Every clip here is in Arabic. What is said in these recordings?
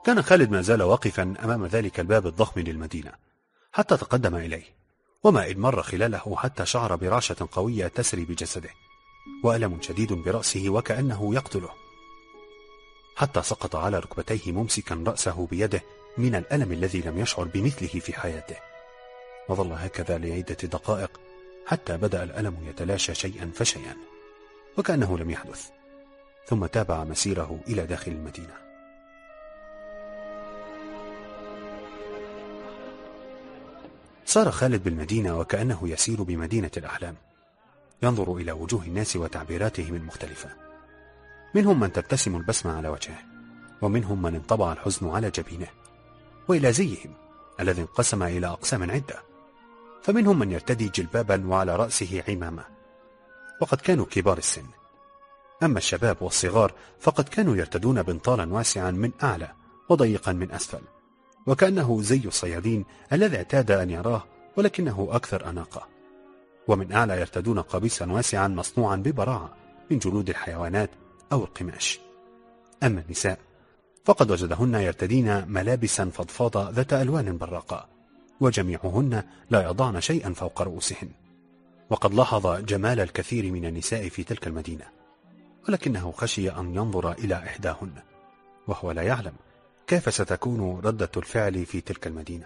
كان خالد ما زال واقفا أمام ذلك الباب الضخم للمدينة حتى تقدم إليه، وما إن مر خلاله حتى شعر برعشة قوية تسري بجسده وألم شديد برأسه وكأنه يقتله، حتى سقط على ركبتيه ممسكا رأسه بيده من الألم الذي لم يشعر بمثله في حياته. وظل هكذا لعدة دقائق حتى بدأ الألم يتلاشى شيئا فشيئا وكأنه لم يحدث، ثم تابع مسيره إلى داخل المدينة. صار خالد بالمدينة وكأنه يسير بمدينة الأحلام، ينظر إلى وجوه الناس وتعبيراتهم المختلفة، منهم من تبتسم البسمة على وجهه، ومنهم من انطبع الحزن على جبينه، وإلى زيهم الذي انقسم إلى أقسام عدة، فمنهم من يرتدي جلبابا وعلى رأسه عمامة، وقد كانوا كبار السن. أما الشباب والصغار فقد كانوا يرتدون بنطالا واسعا من أعلى وضيقا من أسفل، وكأنه زي الصيادين الذي اعتاد أن يراه ولكنه أكثر أناقة. ومن أعلى يرتدون قميصا واسعا مصنوعا ببراعة من جلود الحيوانات أو القماش. أما النساء فقد وجدهن يرتدين ملابسا فضفاضة ذات ألوان براقة، وجميعهن لا يضعن شيئا فوق رؤوسهن. وقد لاحظ جمال الكثير من النساء في تلك المدينة، ولكنه خشي أن ينظر إلى إحداهن وهو لا يعلم كيف ستكون ردة الفعل في تلك المدينة.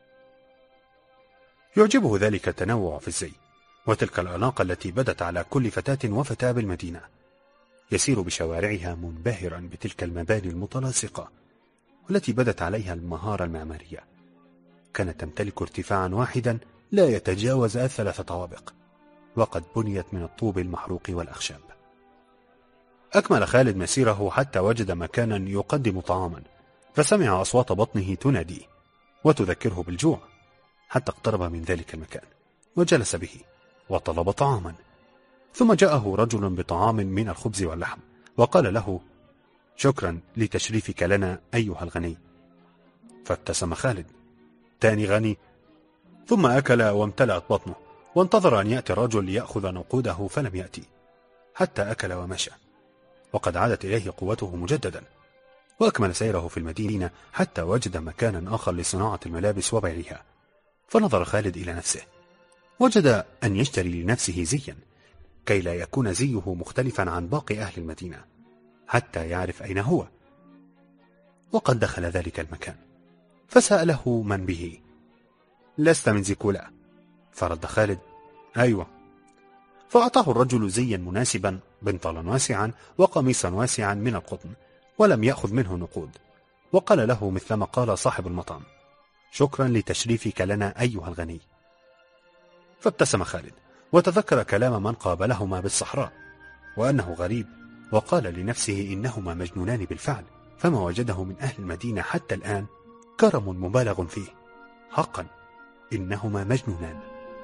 يعجبه ذلك التنوع في الزي وتلك الأناقة التي بدت على كل فتاة وفتاة بالمدينة. يسير بشوارعها منبهرا بتلك المباني المتلاصقة والتي بدت عليها المهارة المعمارية، كانت تمتلك ارتفاعا واحدا لا يتجاوز 3 طوابق، وقد بنيت من الطوب المحروق والأخشاب. أكمل خالد مسيره حتى وجد مكانا يقدم طعاما، فسمع أصوات بطنه تناديه وتذكره بالجوع، حتى اقترب من ذلك المكان وجلس به وطلب طعاما. ثم جاءه رجل بطعام من الخبز واللحم وقال له: شكرا لتشريفك لنا أيها الغني. فابتسم خالد: تاني غني؟ ثم أكل وامتلأت بطنه، وانتظر أن يأتي الرجل ليأخذ نقوده فلم يأتي، حتى أكل ومشى، وقد عادت إليه قوته مجددا، وأكمل سيره في المدينة حتى وجد مكانا آخر لصناعة الملابس وبيعها. فنظر خالد إلى نفسه، وجد أن يشتري لنفسه زيا كي لا يكون زيه مختلفا عن باقي أهل المدينة حتى يعرف أين هو. وقد دخل ذلك المكان فسأله من به: لست من زيكولا؟ فرد خالد: أيوة. فأعطاه الرجل زيا مناسبا، بنطالا واسعا وقميصا واسعا من القطن، ولم يأخذ منه نقود، وقال له مثلما قال صاحب المطعم: شكرا لتشريفك لنا أيها الغني. فابتسم خالد وتذكر كلام من قابلهما بالصحراء وأنه غريب، وقال لنفسه إنهما مجنونان بالفعل، فما وجده من أهل المدينة حتى الآن كرم مبالغ فيه، حقا إنهما مجنونان.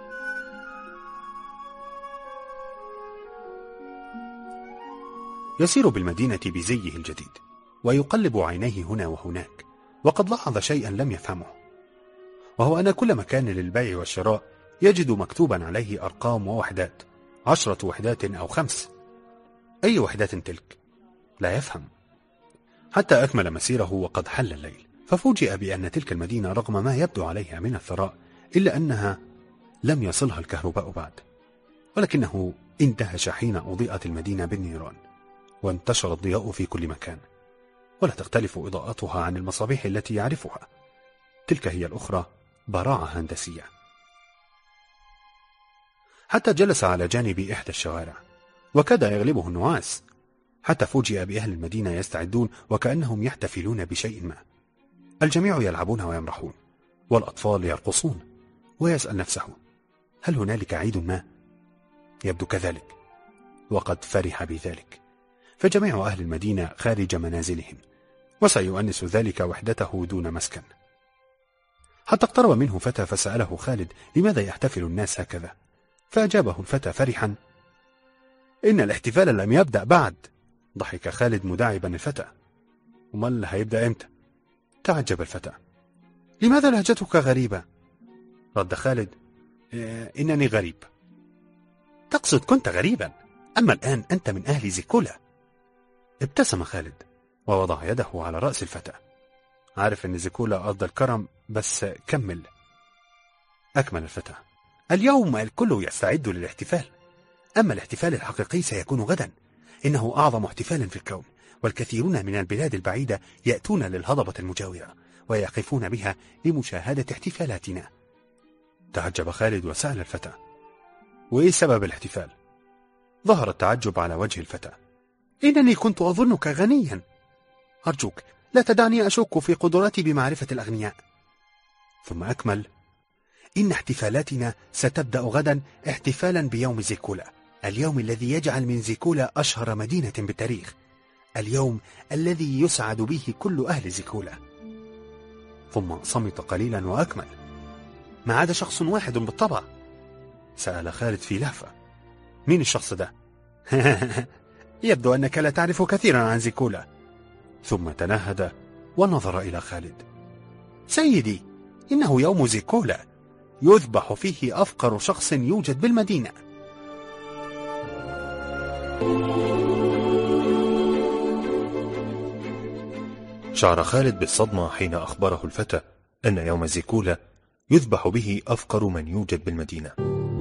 يسير بالمدينة بزيه الجديد ويقلب عينيه هنا وهناك، وقد لاحظ شيئا لم يفهمه، وهو أن كل مكان للبيع والشراء يجد مكتوبا عليه أرقام ووحدات، 10 وحدات أو 5. أي وحدات تلك؟ لا يفهم، حتى أكمل مسيره وقد حل الليل، ففوجئ بأن تلك المدينة رغم ما يبدو عليها من الثراء إلا أنها لم يصلها الكهرباء بعد، ولكنه اندهش حين أضيئت المدينة بالنيران وانتشر الضياء في كل مكان، ولا تختلف إضاءتها عن المصابيح التي يعرفها، تلك هي الأخرى براعة هندسية. حتى جلس على جانب إحدى الشوارع وكاد يغلبه النعاس، حتى فوجئ بأهل المدينة يستعدون وكأنهم يحتفلون بشيء ما، الجميع يلعبون ويمرحون، والأطفال يرقصون، ويسأل نفسه: هل هنالك عيد ما؟ يبدو كذلك، وقد فرح بذلك، فجميع أهل المدينة خارج منازلهم، وسيؤنس ذلك وحدته دون مسكن. حتى اقترب منه فتى فسأله خالد: لماذا يحتفل الناس هكذا؟ فأجابه الفتى فرحا: إن الاحتفال لم يبدأ بعد. ضحك خالد مداعبا الفتى: ومال هيبدأ إمتى؟ تعجب الفتى: لماذا لهجتك غريبة؟ رد خالد: إنني غريب. تقصد كنت غريبا، أما الآن أنت من أهل زيكولا. ابتسم خالد ووضع يده على رأس الفتى عارف ان زيكولا قضى الكرم، بس كمل. أكمل الفتى: اليوم الكل يستعد للاحتفال، أما الاحتفال الحقيقي سيكون غدا. إنه أعظم احتفال في الكون، والكثيرون من البلاد البعيدة يأتون للهضبة المجاورة ويقفون بها لمشاهدة احتفالاتنا. تعجب خالد وسأل الفتى: وإيه سبب الاحتفال؟ ظهر التعجب على وجه الفتى. إنني كنت أظنك غنيا، أرجوك لا تدعني أشك في قدرتي بمعرفة الأغنياء. ثم أكمل: إن احتفالاتنا ستبدأ غدا احتفالا بيوم زيكولا، اليوم الذي يجعل من زيكولا أشهر مدينة بالتاريخ، اليوم الذي يسعد به كل أهل زيكولا. ثم صمت قليلا وأكمل: ما عدا شخص واحد بالطبع. سأل خالد في لهفة: مين الشخص ده؟ يبدو أنك لا تعرف كثيرا عن زيكولا. ثم تنهد ونظر إلى خالد: سيدي، إنه يوم زيكولا، يذبح فيه أفقر شخص يوجد بالمدينة. شعر خالد بالصدمة حين أخبره الفتى أن يوم زيكولا يذبح به أفقر من يوجد بالمدينة،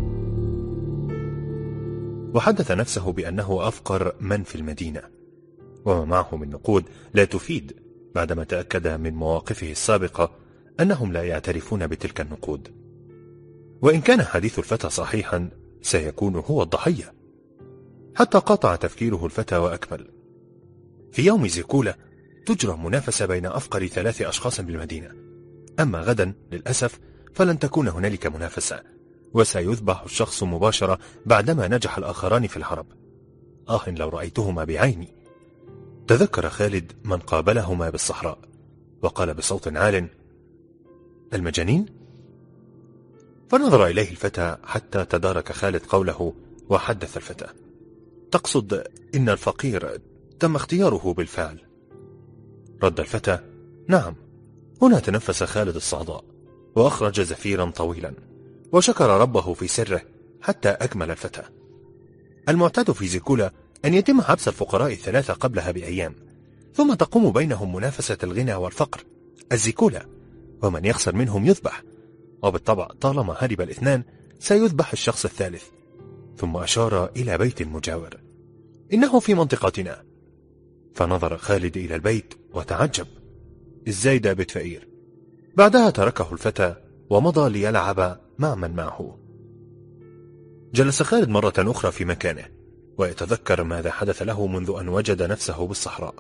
وحدث نفسه بأنه أفقر من في المدينة، وما معه من نقود لا تفيد، بعدما تأكد من مواقفه السابقة أنهم لا يعترفون بتلك النقود. وإن كان حديث الفتى صحيحا سيكون هو الضحية. حتى قاطع تفكيره الفتى وأكمل: في يوم زيكولا تجرى منافسة بين أفقر 3 أشخاص بالمدينة، أما غدا للأسف فلن تكون هنالك منافسة، وسيذبح الشخص مباشرة بعدما نجح الآخران في الهرب. لو رأيتهما بعيني. تذكر خالد من قابلهما بالصحراء، وقال بصوت عال: المجانين؟ فنظر إليه الفتى حتى تدارك خالد قوله، وحدث الفتى: تقصد إن الفقير تم اختياره بالفعل؟ رد الفتى: نعم. هنا تنفس خالد الصعداء، وأخرج زفيرا طويلا، وشكر ربه في سره حتى أكمل الفتى: المعتاد في زيكولا أن يتم حبس الفقراء 3 قبلها بأيام، ثم تقوم بينهم منافسة الغنى والفقر، الزيكولا، ومن يخسر منهم يذبح، وبالطبع طالما هرب 2 سيذبح الشخص الثالث. ثم أشار إلى بيت مجاور: إنه في منطقتنا. فنظر خالد إلى البيت وتعجب: إزاي ده بيت فقير؟ بعدها تركه الفتى ومضى ليلعب مع من معه. جلس خالد مرة أخرى في مكانه ويتذكر ماذا حدث له منذ أن وجد نفسه بالصحراء،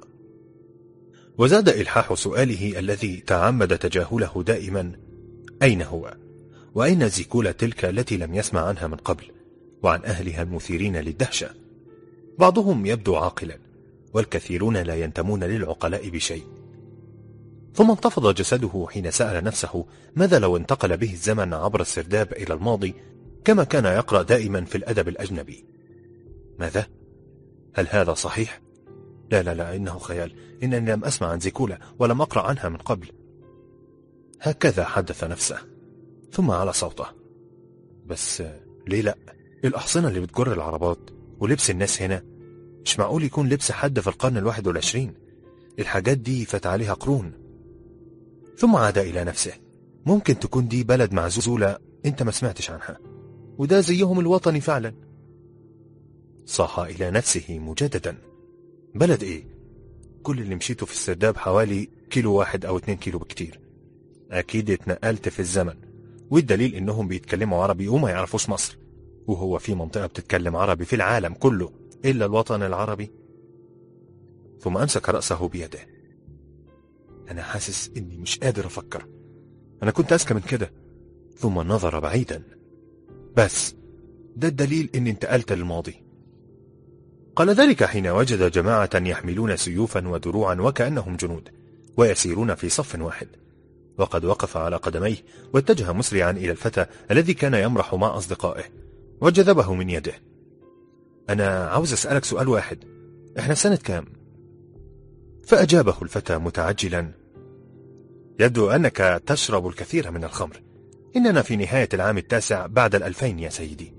وزاد إلحاح سؤاله الذي تعمد تجاهله دائما: أين هو؟ وأين زيكولا تلك التي لم يسمع عنها من قبل، وعن أهلها المثيرين للدهشة؟ بعضهم يبدو عاقلا، والكثيرون لا ينتمون للعقلاء بشيء. ثم انتفض جسده حين سأل نفسه ماذا لو انتقل به الزمن عبر السرداب إلى الماضي، كما كان يقرأ دائما في الأدب الأجنبي. ماذا؟ هل هذا صحيح؟ لا، إنه خيال، إنني لم أسمع عن زيكولا ولم أقرأ عنها من قبل. هكذا حدث نفسه، ثم على صوته: بس ليه لا؟ الأحصنة اللي بتجر العربات ولبس الناس هنا مش معقول يكون لبس حد في القرن 21. الحاجات دي فات عليها قرون. ثم عاد إلى نفسه: ممكن تكون دي بلد معزولة انت ما سمعتش عنها، وده زيهم الوطني فعلا. صاح إلى نفسه مجددا: بلد ايه؟ كل اللي مشيته في السرداب حوالي 1 أو 2 كيلو بكتير. أكيد اتنقلت في الزمن، والدليل إنهم بيتكلموا عربي وما يعرفوش مصر، وهو في منطقة بتتكلم عربي في العالم كله إلا الوطن العربي؟ ثم أمسك رأسه بيده: أنا حاسس إني مش قادر أفكر، أنا كنت أذكى من كده. ثم نظر بعيدا: بس ده الدليل إني انتقلت للماضي. قال ذلك حين وجد جماعة يحملون سيوفا ودروعا وكأنهم جنود، ويسيرون في صف واحد، وقد وقف على قدميه واتجه مسرعا إلى الفتى الذي كان يمرح مع أصدقائه، وجذبه من يده: أنا عاوز أسألك سؤال واحد، إحنا سنة كام؟ فأجابه الفتى متعجلا: يبدو أنك تشرب الكثير من الخمر، إننا في نهاية العام 9 بعد 2000 يا سيدي.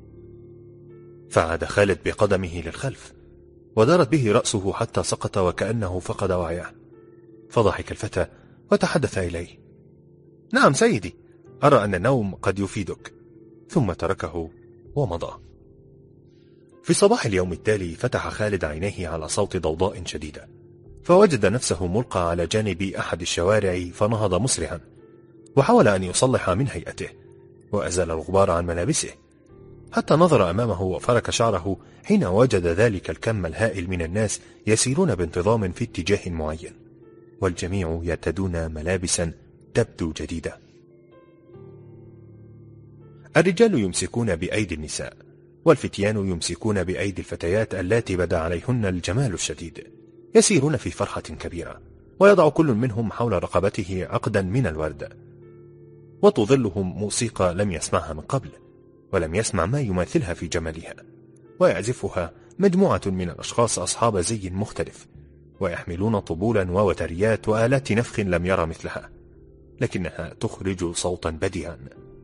فعاد خالد بقدمه للخلف، ودارت به رأسه حتى سقط وكأنه فقد وعيه. فضحك الفتى وتحدث إليه. نعم سيدي، أرى أن النوم قد يفيدك. ثم تركه ومضى. في صباح اليوم التالي فتح خالد عينيه على صوت ضوضاء شديدة، فوجد نفسه ملقى على جانب أحد الشوارع، فنهض مسرعا وحاول أن يصلح من هيئته وأزال الغبار عن ملابسه، حتى نظر أمامه وفرك شعره حين وجد ذلك الكم الهائل من الناس يسيرون بانتظام في اتجاه معين، والجميع يرتدون ملابسا تبدو جديدة. الرجال يمسكون بأيدي النساء، والفتيان يمسكون بأيدي الفتيات اللاتي بدا عليهن الجمال الشديد، يسيرون في فرحة كبيرة، ويضع كل منهم حول رقبته عقدا من الورد، وتظلهم موسيقى لم يسمعها من قبل، ولم يسمع ما يماثلها في جمالها، ويعزفها مجموعة من الأشخاص أصحاب زي مختلف، ويحملون طبولا ووتريات وآلات نفخ لم يرى مثلها، لكنها تخرج صوتا بديعا.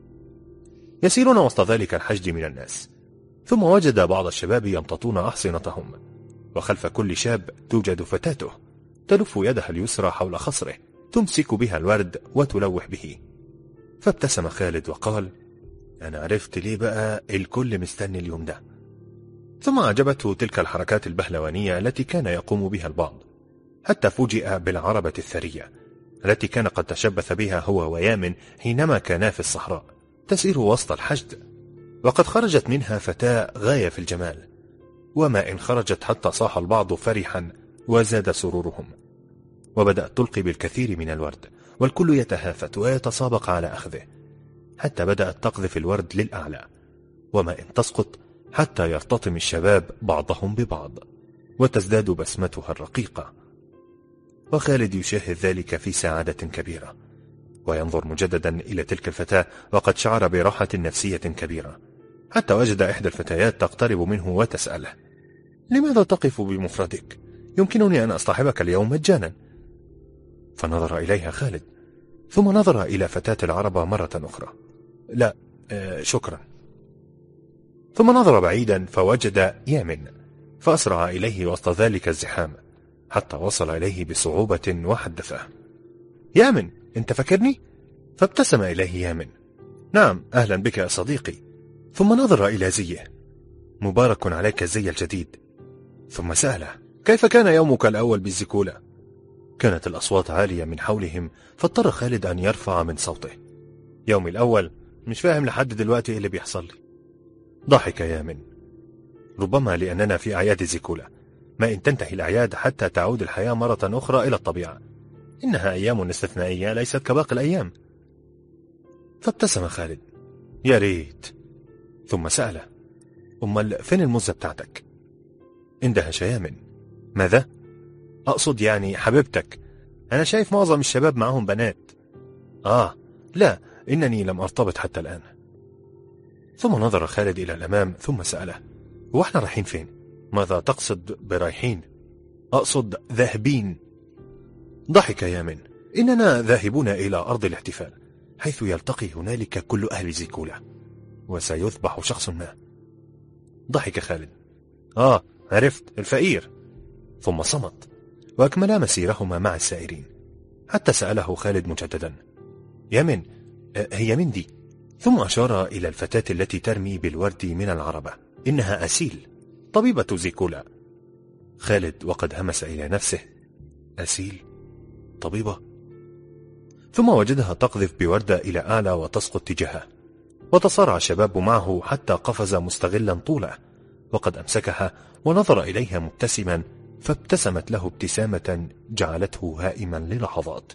يسيرون وسط ذلك الحشد من الناس، ثم وجد بعض الشباب يمتطون أحصنتهم، وخلف كل شاب توجد فتاته تلف يدها اليسرى حول خصره تمسك بها الورد وتلوح به. فابتسم خالد وقال: أنا عرفت ليه بقى الكل مستني اليوم ده. ثم أعجبته تلك الحركات البهلوانية التي كان يقوم بها البعض، حتى فوجئ بالعربة الثرية التي كان قد تشبث بها هو ويامن حينما كانا في الصحراء تسير وسط الحشد، وقد خرجت منها فتاة غاية في الجمال، وما إن خرجت حتى صاح البعض فرحا وزاد سرورهم، وبدأت تلقي بالكثير من الورد، والكل يتهافت ويتسابق على أخذه، حتى بدأت تقذف الورد للأعلى، وما إن تسقط حتى يرتطم الشباب بعضهم ببعض، وتزداد بسمتها الرقيقة. وخالد يشاهد ذلك في سعادة كبيرة، وينظر مجددا إلى تلك الفتاة، وقد شعر براحة نفسية كبيرة، حتى وجد إحدى الفتيات تقترب منه وتسأله: لماذا تقف بمفردك؟ يمكنني أن أصطحبك اليوم مجانا. فنظر إليها خالد، ثم نظر إلى فتاة العربة مرة أخرى: لا شكرا. ثم نظر بعيدا فوجد يامن، فأسرع إليه وسط ذلك الزحام حتى وصل إليه بصعوبة وحدثه: يامن، أنت فاكرني؟ فابتسم إليه يامن: نعم، أهلا بك يا صديقي. ثم نظر إلى زيه: مبارك عليك الزي الجديد. ثم سأله: كيف كان يومك الأول بالزكولة؟ كانت الأصوات عالية من حولهم، فاضطر خالد أن يرفع من صوته: يومي الأول مش فاهم لحد دلوقتي إيه اللي بيحصل لي. ضحك يامن: ربما لأننا في أعياد الزكولة، ما إن تنتهي الأعياد حتى تعود الحياة مرة أخرى إلى الطبيعة، إنها أيام استثنائية ليست كباقي الأيام. فابتسم خالد: يا ريت. ثم سأله: أمال فين المزة بتاعتك؟ اندهش يامن: ماذا؟ أقصد يعني حبيبتك، أنا شايف معظم الشباب معهم بنات. لا، إنني لم أرتبط حتى الآن. ثم نظر خالد إلى الأمام ثم سأله: وإحنا رايحين فين؟ ماذا تقصد برايحين؟ أقصد ذاهبين. ضحك يامن: إننا ذاهبون إلى أرض الاحتفال، حيث يلتقي هنالك كل أهل زيكولا، وسيذبح شخص ما. ضحك خالد: عرفت، الفقير. ثم صمت، وأكملا مسيرهما مع السائرين، حتى سأله خالد مجددا: يامن، هي من دي؟ ثم أشار إلى الفتاة التي ترمي بالورد من العربة: إنها أسيل، طبيبة زيكولا. خالد وقد همس إلى نفسه: أسيل؟ طبيبة؟ ثم وجدها تقذف بوردة إلى أعلى وتسقط تجاهه، وتصارع الشباب معه حتى قفز مستغلا طوله، وقد أمسكها ونظر إليها مبتسما، فابتسمت له ابتسامة جعلته هائما للحظات.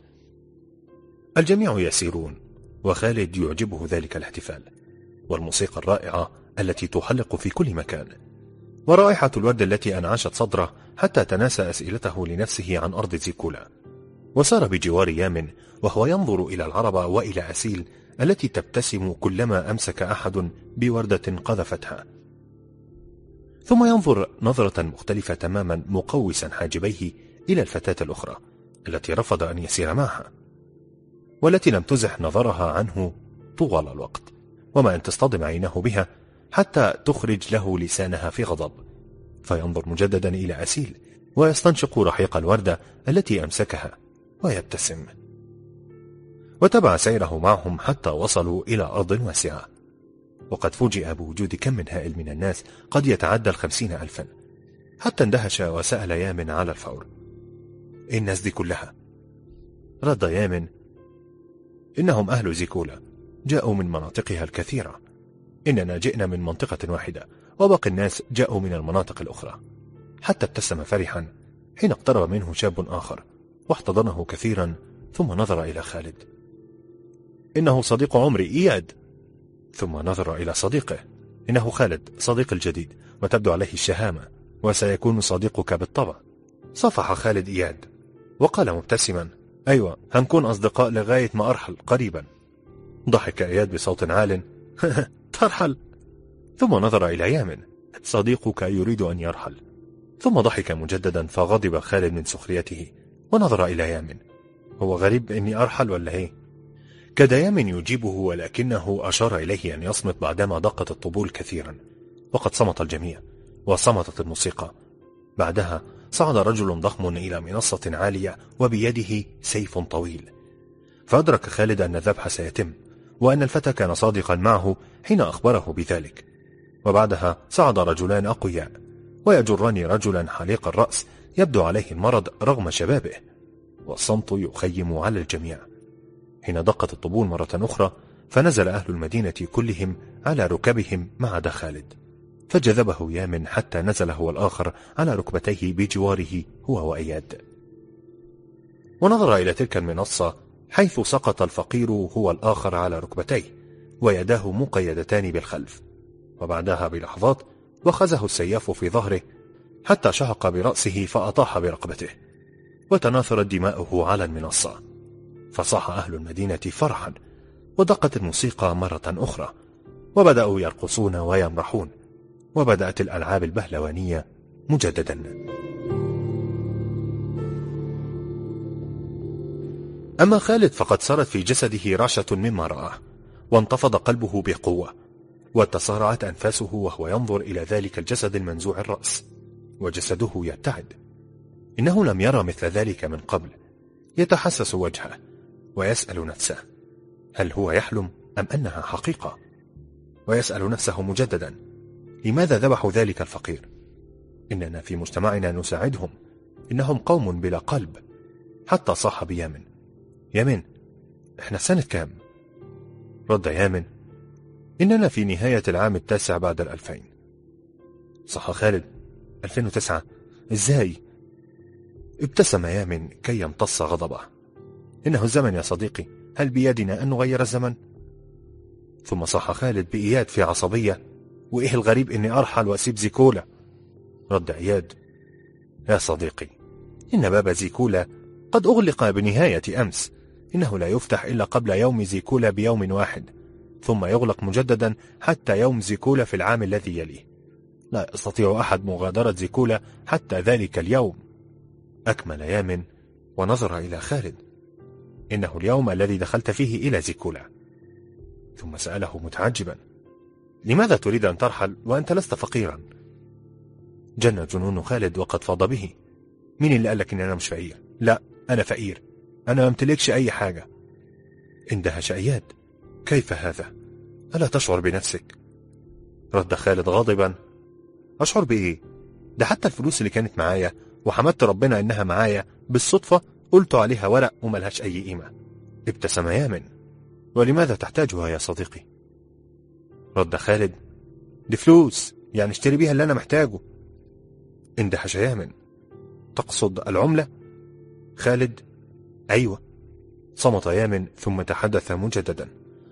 الجميع يسيرون، وخالد يعجبه ذلك الاحتفال، والموسيقى الرائعة التي تحلق في كل مكان، ورائحة الورد التي أنعشت صدره حتى تناسى أسئلته لنفسه عن أرض زيكولا. وسار بجوار يامن وهو ينظر إلى العربة وإلى أسيل التي تبتسم كلما أمسك أحد بوردة قذفتها، ثم ينظر نظرة مختلفة تماما مقوسا حاجبيه إلى الفتاة الأخرى التي رفض أن يسير معها، والتي لم تزح نظرها عنه طوال الوقت، وما أن تصطدم عينه بها حتى تخرج له لسانها في غضب، فينظر مجددا إلى أسيل ويستنشق رحيق الوردة التي أمسكها ويبتسم. وتبع سيره معهم حتى وصلوا إلى أرض واسعة، وقد فوجئ بوجود كم من هائل من الناس قد يتعدى 50,000، حتى اندهش وسأل يامن على الفور: إيه الناس دي كلها؟ رد يامن: إنهم أهل زيكولا، جاءوا من مناطقها الكثيرة، إننا جئنا من منطقة واحدة، وباقي الناس جاءوا من المناطق الأخرى. حتى ابتسم فرحا حين اقترب منه شاب آخر واحتضنه كثيرا، ثم نظر إلى خالد: إنه صديق عمري إياد. ثم نظر إلى صديقه: إنه خالد صديق الجديد، وتبدو عليه الشهامة، وسيكون صديقك بالطبع. صفح خالد إياد وقال مبتسما: أيوة، هنكون أصدقاء لغاية ما أرحل قريبا. ضحك إياد بصوت عال: ترحل؟ ثم نظر إلى يامن: صديقك يريد أن يرحل. ثم ضحك مجددا، فغضب خالد من سخريته ونظر إلى يامن: هو غريب إني أرحل ولا إيه؟ كاد يامن يجيبه، ولكنه أشار إليه أن يصمت بعدما دقت الطبول كثيرا، وقد صمت الجميع وصمتت الموسيقى. بعدها صعد رجل ضخم إلى منصة عالية وبيده سيف طويل، فأدرك خالد أن الذبح سيتم، وأن الفتى كان صادقا معه حين أخبره بذلك. وبعدها صعد رجلان أقوياء ويجران رجلا حليق الرأس يبدو عليه المرض رغم شبابه، والصمت يخيم على الجميع. حين دقت الطبول مرة أخرى، فنزل أهل المدينة كلهم على ركبهم ما عدا خالد، فجذبه يامن حتى نزل هو الآخر على ركبتيه بجواره هو وإياد، ونظر إلى تلك المنصة حيث سقط الفقير هو الآخر على ركبتيه ويداه مقيدتان بالخلف. وبعدها بلحظات وخزه السياف في ظهره حتى شهق برأسه فأطاح برقبته، وتناثرت دماؤه على المنصة، فصاح أهل المدينة فرحا، ودقت الموسيقى مرة أخرى، وبدأوا يرقصون ويمرحون، وبدأت الألعاب البهلوانية مجددا. أما خالد فقد سرت في جسده رعشة مما رآه، وانتفض قلبه بقوة، وتسارعت أنفاسه وهو ينظر إلى ذلك الجسد المنزوع الرأس وجسده يرتعد. إنه لم يرى مثل ذلك من قبل. يتحسس وجهه ويسأل نفسه: هل هو يحلم أم أنها حقيقة؟ ويسأل نفسه مجددا: لماذا ذبحوا ذلك الفقير؟ إننا في مجتمعنا نساعدهم، إنهم قوم بلا قلب. حتى صاح بيامن: يامن، إحنا سنة كام؟ رد يامن: إننا في نهاية العام 9 بعد 2000. صح خالد: 2009؟ إزاي؟ ابتسم يامن كي يمتص غضبه: إنه الزمن يا صديقي، هل بيدنا أن نغير الزمن؟ ثم صح خالد بإياد في عصبية: وإيه الغريب إني أرحل وأسيب زيكولا؟ رد إياد: يا صديقي، إن باب زيكولا قد أغلق بنهاية أمس، إنه لا يفتح إلا قبل يوم زيكولا بيوم واحد، ثم يغلق مجددا حتى يوم زيكولا في العام الذي يليه. لا يستطيع أحد مغادرة زيكولا حتى ذلك اليوم. أكمل يامن ونظر إلى خالد: إنه اليوم الذي دخلت فيه إلى زيكولا. ثم سأله متعجبا: لماذا تريد أن ترحل وأنت لست فقيرا؟ جن جنون خالد وقد فاض به: مين اللي قالك إن أنا مش فقير؟ لا، أنا فقير، أنا ما امتلكش أي حاجة. اندهش إياد: كيف هذا؟ ألا تشعر بنفسك؟ رد خالد غاضبا: أشعر بإيه؟ ده حتى الفلوس اللي كانت معايا وحمدت ربنا إنها معايا بالصدفة قلت عليها ورق وملهاش أي قيمة. ابتسم يامن: ولماذا تحتاجها يا صديقي؟ رد خالد: دي فلوس، يعني اشتري بيها اللي أنا محتاجه. اندهش يامن: تقصد العملة؟ خالد: أيوة. صمت يامن ثم تحدث مجددا: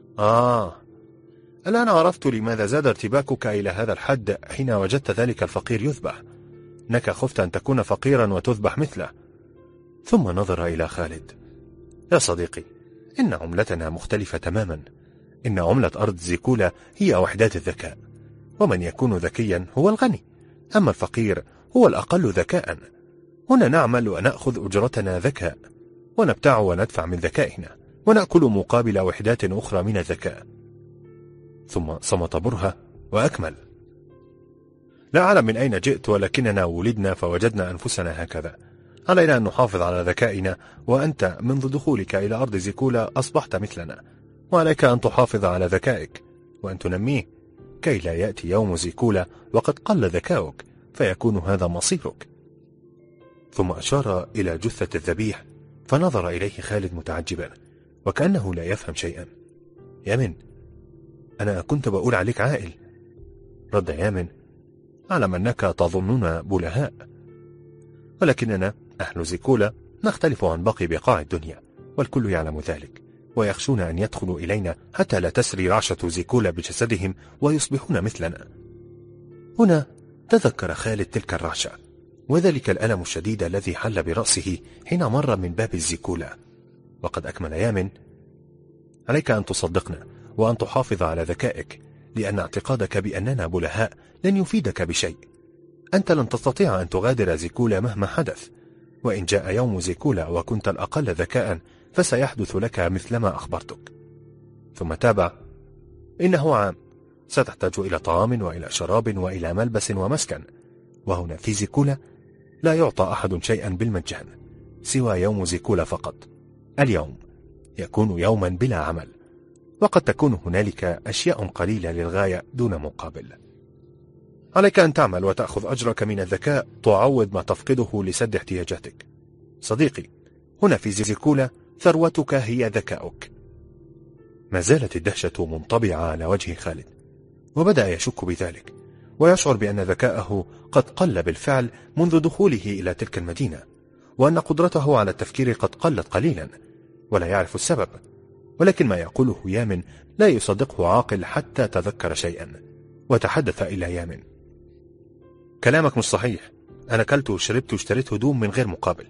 الآن عرفت لماذا زاد ارتباكك إلى هذا الحد حين وجدت ذلك الفقير يذبح، إنك خفت أن تكون فقيرا وتذبح مثله. ثم نظر إلى خالد: يا صديقي، إن عملتنا مختلفة تماما. إن عملة أرض زيكولا هي وحدات الذكاء، ومن يكون ذكيا هو الغني، أما الفقير هو الأقل ذكاء. هنا نعمل ونأخذ أجرتنا ذكاء، ونبتاع وندفع من ذكائنا، ونأكل مقابل وحدات أخرى من الذكاء. ثم صمت برهة وأكمل: لا أعلم من أين جئت، ولكننا ولدنا فوجدنا أنفسنا هكذا. علينا أن نحافظ على ذكائنا، وأنت منذ دخولك إلى أرض زيكولا أصبحت مثلنا، وعليك أن تحافظ على ذكائك وأن تنميه كي لا يأتي يوم زيكولا وقد قل ذكاؤك فيكون هذا مصيرك. ثم أشار إلى جثة الذبيح، فنظر إليه خالد متعجبا وكأنه لا يفهم شيئا. يامن، أنا كنت بقول عليك عاقل. رد يامن: أعلم أنك تظننا بلهاء، ولكننا أهل زيكولا نختلف عن باقي بقاع الدنيا، والكل يعلم ذلك، ويخشون أن يدخلوا إلينا حتى لا تسري رعشة زيكولا بجسدهم ويصبحون مثلنا. هنا تذكر خالد تلك الرعشة وذلك الألم الشديد الذي حل برأسه حين مر من باب الزيكولا. وقد أكمل يامن: عليك أن تصدقنا وأن تحافظ على ذكائك، لأن اعتقادك بأننا بلهاء لن يفيدك بشيء. أنت لن تستطيع أن تغادر زيكولا مهما حدث، وإن جاء يوم زيكولا وكنت الأقل ذكاء فسيحدث لك مثلما أخبرتك. ثم تابع: إنه عام، ستحتاج إلى طعام وإلى شراب وإلى ملبس ومسكن، وهنا في زيكولا لا يعطى أحد شيئا بالمجان سوى يوم زيكولا فقط. اليوم يكون يوما بلا عمل، وقد تكون هنالك أشياء قليلة للغاية دون مقابل. عليك أن تعمل وتأخذ أجرك من الذكاء تعوض ما تفقده لسد احتياجاتك. صديقي، هنا في زيكولا ثروتك هي ذكاؤك. ما زالت الدهشة منطبعة على وجه خالد، وبدأ يشك بذلك ويشعر بأن ذكاءه قد قل بالفعل منذ دخوله إلى تلك المدينة، وأن قدرته على التفكير قد قلت قليلا ولا يعرف السبب. ولكن ما يقوله يامن لا يصدقه عاقل حتى تذكر شيئا وتحدث إلى يامن: كلامك مش صحيح، أنا أكلت وشربت واشتريت هدوم من غير مقابل.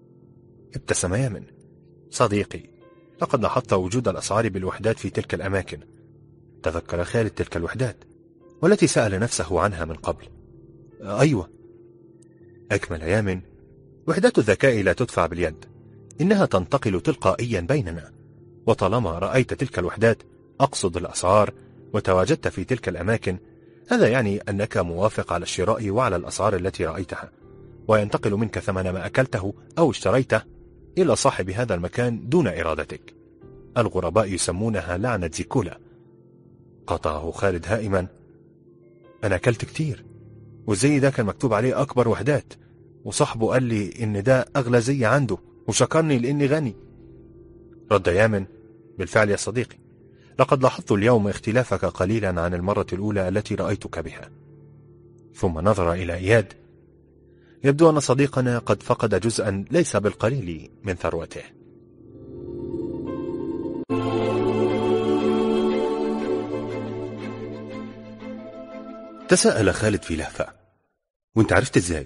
ابتسم يامن: صديقي، لقد لاحظت وجود الأسعار بالوحدات في تلك الأماكن. تذكر خالد تلك الوحدات والتي سأل نفسه عنها من قبل. أيوة. أكمل يامن: وحدات الذكاء لا تدفع باليد، إنها تنتقل تلقائيا بيننا، وطالما رأيت تلك الوحدات، أقصد الأسعار، وتواجدت في تلك الأماكن، هذا يعني أنك موافق على الشراء وعلى الأسعار التي رأيتها، وينتقل منك ثمن ما أكلته أو اشتريته إلى صاحب هذا المكان دون إرادتك. الغرباء يسمونها لعنة زيكولا. قطعه خالد هائما: أنا أكلت كتير، والزي ده كان مكتوب عليه أكبر وحدات، وصاحبه قال لي إن ده أغلى زي عنده وشكرني لإني غني. رد يامن: بالفعل يا صديقي، لقد لاحظت اليوم اختلافك قليلا عن المرة الأولى التي رأيتك بها. ثم نظر إلى إياد: يبدو أن صديقنا قد فقد جزءا ليس بالقليل من ثروته. تساءل خالد في لهفة: وانت عرفت ازاي؟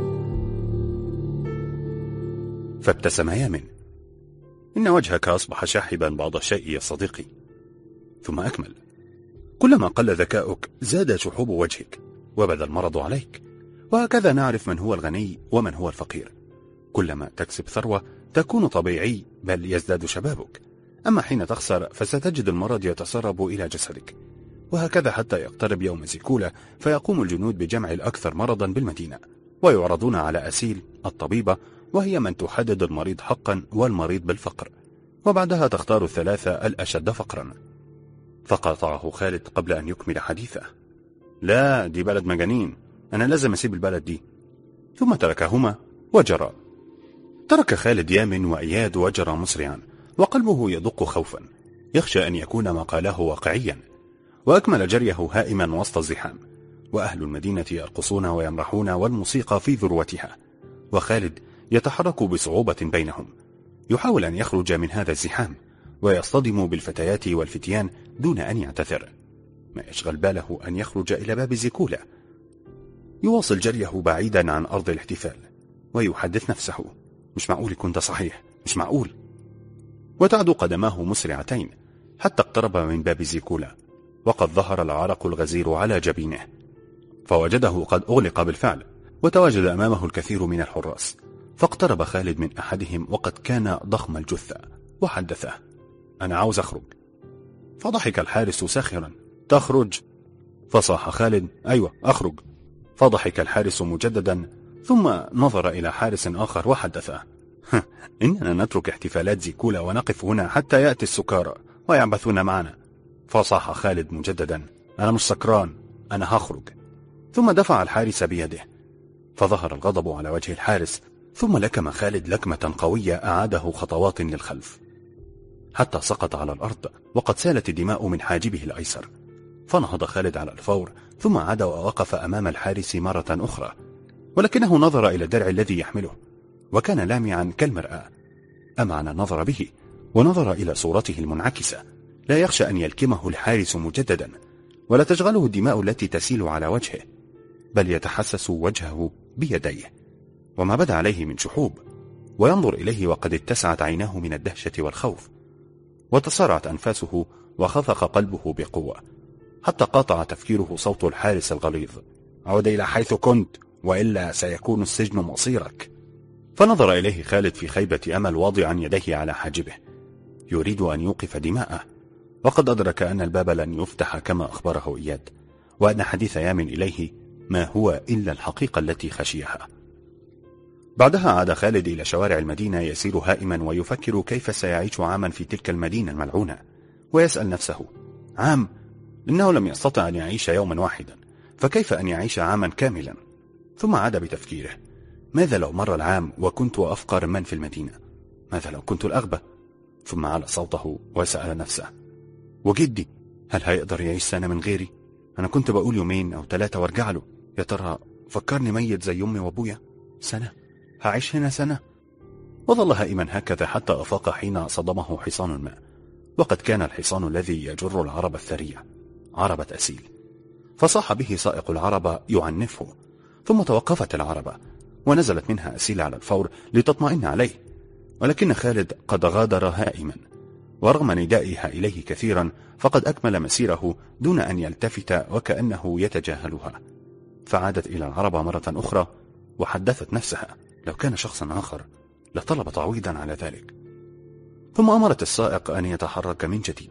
فابتسم يامن: إن وجهك أصبح شاحبا بعض الشيء يا صديقي. ثم أكمل: كلما قل ذكاؤك زاد شحوب وجهك وبدا المرض عليك، وهكذا نعرف من هو الغني ومن هو الفقير. كلما تكسب ثروة تكون طبيعي بل يزداد شبابك، أما حين تخسر فستجد المرض يتسرب إلى جسدك. وهكذا حتى يقترب يوم زيكولا، فيقوم الجنود بجمع الأكثر مرضا بالمدينة، ويعرضون على أسيل الطبيبة، وهي من تحدد المريض حقا والمريض بالفقر، وبعدها تختار الثلاثة الأشد فقرا. فقاطعه خالد قبل أن يكمل حديثه: لا، دي بلد مجانين، أنا لازم أسيب البلد دي. ثم تركهما وجرى. ترك خالد يامن وإياد وجرى مسرعا، وقلبه يدق خوفا، يخشى أن يكون ما قاله واقعيا. وأكمل جريه هائما وسط الزحام، وأهل المدينة يرقصون ويمرحون والموسيقى في ذروتها، وخالد يتحرك بصعوبة بينهم، يحاول أن يخرج من هذا الزحام ويصطدم بالفتيات والفتيان دون أن يعتذر. ما يشغل باله أن يخرج إلى باب زيكولا. يواصل جريه بعيدا عن أرض الاحتفال، ويحدث نفسه: مش معقول يكون ده صحيح، مش معقول. وتعدو قدماه مسرعتين حتى اقترب من باب زيكولا، وقد ظهر العرق الغزير على جبينه، فوجده قد أغلق بالفعل، وتواجد أمامه الكثير من الحراس. فاقترب خالد من أحدهم وقد كان ضخم الجثة، وحدثه: أنا عاوز أخرج. فضحك الحارس ساخرا: تخرج؟ فصاح خالد: أيوة أخرج. فضحك الحارس مجددا: ثم نظر إلى حارس آخر وحدثه: إننا نترك احتفالات زيكولا ونقف هنا حتى يأتي السكارى ويعبثون معنا. فصاح خالد مجددا: أنا مش سكران، أنا هخرج. ثم دفع الحارس بيده، فظهر الغضب على وجه الحارس، ثم لكم خالد لكمة قوية أعاده خطوات للخلف حتى سقط على الأرض وقد سالت الدماء من حاجبه الأيسر. فنهض خالد على الفور، ثم عاد ووقف أمام الحارس مرة أخرى، ولكنه نظر إلى الدرع الذي يحمله وكان لامعا كالمرآة. أمعن النظر به ونظر إلى صورته المنعكسة، لا يخشى أن يلكمه الحارس مجددا ولا تشغله الدماء التي تسيل على وجهه، بل يتحسس وجهه بيديه وما بدا عليه من شحوب، وينظر إليه وقد اتسعت عيناه من الدهشة والخوف، وتسارعت أنفاسه وخفق قلبه بقوة، حتى قاطع تفكيره صوت الحارس الغليظ: عود إلى حيث كنت، وإلا سيكون السجن مصيرك. فنظر إليه خالد في خيبة أمل واضعا يديه على حاجبه يريد أن يوقف دماءه، وقد أدرك أن الباب لن يفتح كما أخبره إياد، وأن حديث يامن إليه ما هو إلا الحقيقة التي خشيها. بعدها عاد خالد إلى شوارع المدينة يسير هائما ويفكر كيف سيعيش عاما في تلك المدينة الملعونة، ويسأل نفسه: عام؟ إنه لم يستطع أن يعيش يوما واحدا، فكيف أن يعيش عاما كاملا؟ ثم عاد بتفكيره: ماذا لو مر العام وكنت أفقر من في المدينة؟ ماذا لو كنت الأغبى؟ ثم على صوته وسأل نفسه: وجدي هل هيقدر يعيش سنة من غيري؟ أنا كنت بقول يومين أو 3 وارجع له، يا ترى فكرني ميت زي أمي وأبويا؟ سنة؟ هعيش هنا سنة؟ وظل هائما هكذا حتى أفاق حين صدمه حصان ما، وقد كان الحصان الذي يجر العرب الثرية، عربة أسيل، فصاح به سائق العربة يعنفه، ثم توقفت العربة ونزلت منها أسيل على الفور لتطمئن عليه، ولكن خالد قد غادر هائما، ورغم ندائها إليه كثيرا فقد أكمل مسيره دون أن يلتفت وكأنه يتجاهلها. فعادت إلى العربة مرة أخرى وحدثت نفسها: لو كان شخصا آخر لطلب تعويضا على ذلك. ثم أمرت السائق أن يتحرك من جديد.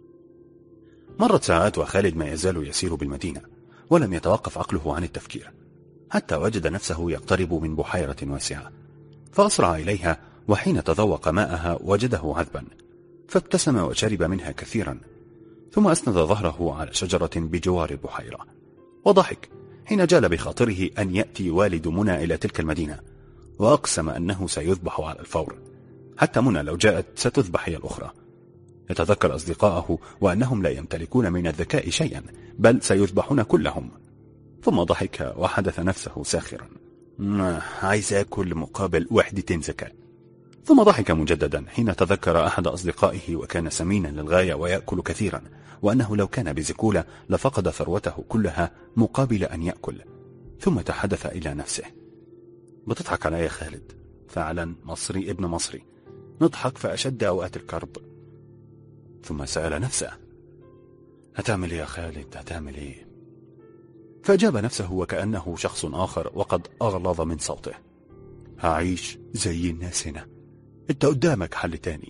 مرت ساعات وخالد ما يزال يسير بالمدينة ولم يتوقف عقله عن التفكير، حتى وجد نفسه يقترب من بحيرة واسعة، فأسرع إليها، وحين تذوق ماءها وجده عذبا، فابتسم وشرب منها كثيرا، ثم أسند ظهره على شجرة بجوار البحيرة وضحك حين جال بخاطره أن يأتي والد منى إلى تلك المدينة، وأقسم أنه سيذبح على الفور، حتى منى لو جاءت ستذبح هي الأخرى. يتذكر أصدقائه وأنهم لا يمتلكون من الذكاء شيئا، بل سيذبحون كلهم. ثم ضحك وحدث نفسه ساخرا: عايز أكل مقابل 1 ذكاء. ثم ضحك مجددا حين تذكر أحد أصدقائه وكان سمينا للغاية ويأكل كثيرا، وأنه لو كان بزكولة لفقد ثروته كلها مقابل أن يأكل. ثم تحدث إلى نفسه: بتضحك علي يا خالد، فعلا مصري ابن مصري، نضحك في أشد أوقات الكرب. ثم سأل نفسه: هتعمل إيه يا خالد، هتعمل إيه؟ فأجاب نفسه وكأنه شخص آخر وقد أغلظ من صوته: هعيش زي الناس هنا، انت قدامك حل تاني.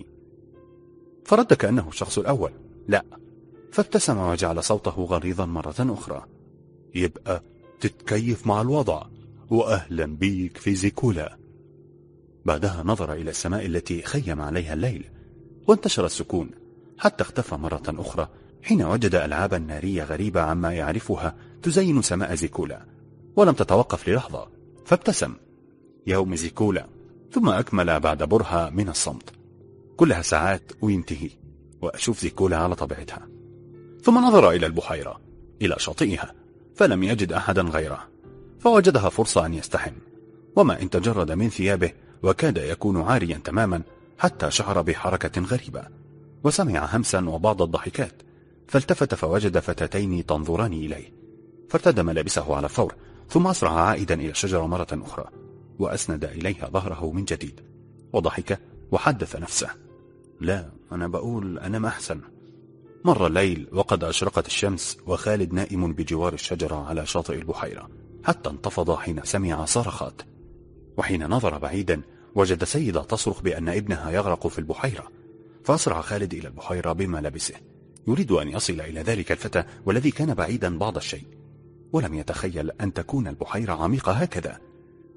فرد كأنه الشخص الأول: لا. فابتسم وجعل صوته غليظا مرة أخرى: يبقى تتكيف مع الوضع، وأهلا بيك في زيكولا. بعدها نظر إلى السماء التي خيم عليها الليل، وانتشر السكون حتى اختفى مرة أخرى حين وجد ألعابا نارية غريبة عما يعرفها تزين سماء زيكولا، ولم تتوقف للحظة، فابتسم: يوم زيكولا. ثم أكمل بعد برهة من الصمت: كلها ساعات وينتهي، وأشوف زيكولا على طبيعتها. ثم نظر إلى البحيرة، إلى شاطئها، فلم يجد أحدا غيره، فوجدها فرصة أن يستحم، وما إن تجرد من ثيابه وكاد يكون عاريا تماما، حتى شعر بحركة غريبة وسمع همسا وبعض الضحكات، فالتفت فوجد فتاتين تنظران إليه، فارتدى ملابسه على الفور، ثم أسرع عائدا إلى الشجرة مرة أخرى وأسند إليها ظهره من جديد، وضحك وحدث نفسه: لا، أنا بقول أنام أحسن. مر الليل وقد أشرقت الشمس، وخالد نائم بجوار الشجرة على شاطئ البحيرة، حتى انتفض حين سمع صرخات، وحين نظر بعيدا وجد سيدة تصرخ بأن ابنها يغرق في البحيرة، فأسرع خالد إلى البحيرة بملابسه، يريد أن يصل إلى ذلك الفتى والذي كان بعيدا بعض الشيء، ولم يتخيل أن تكون البحيرة عميقة هكذا،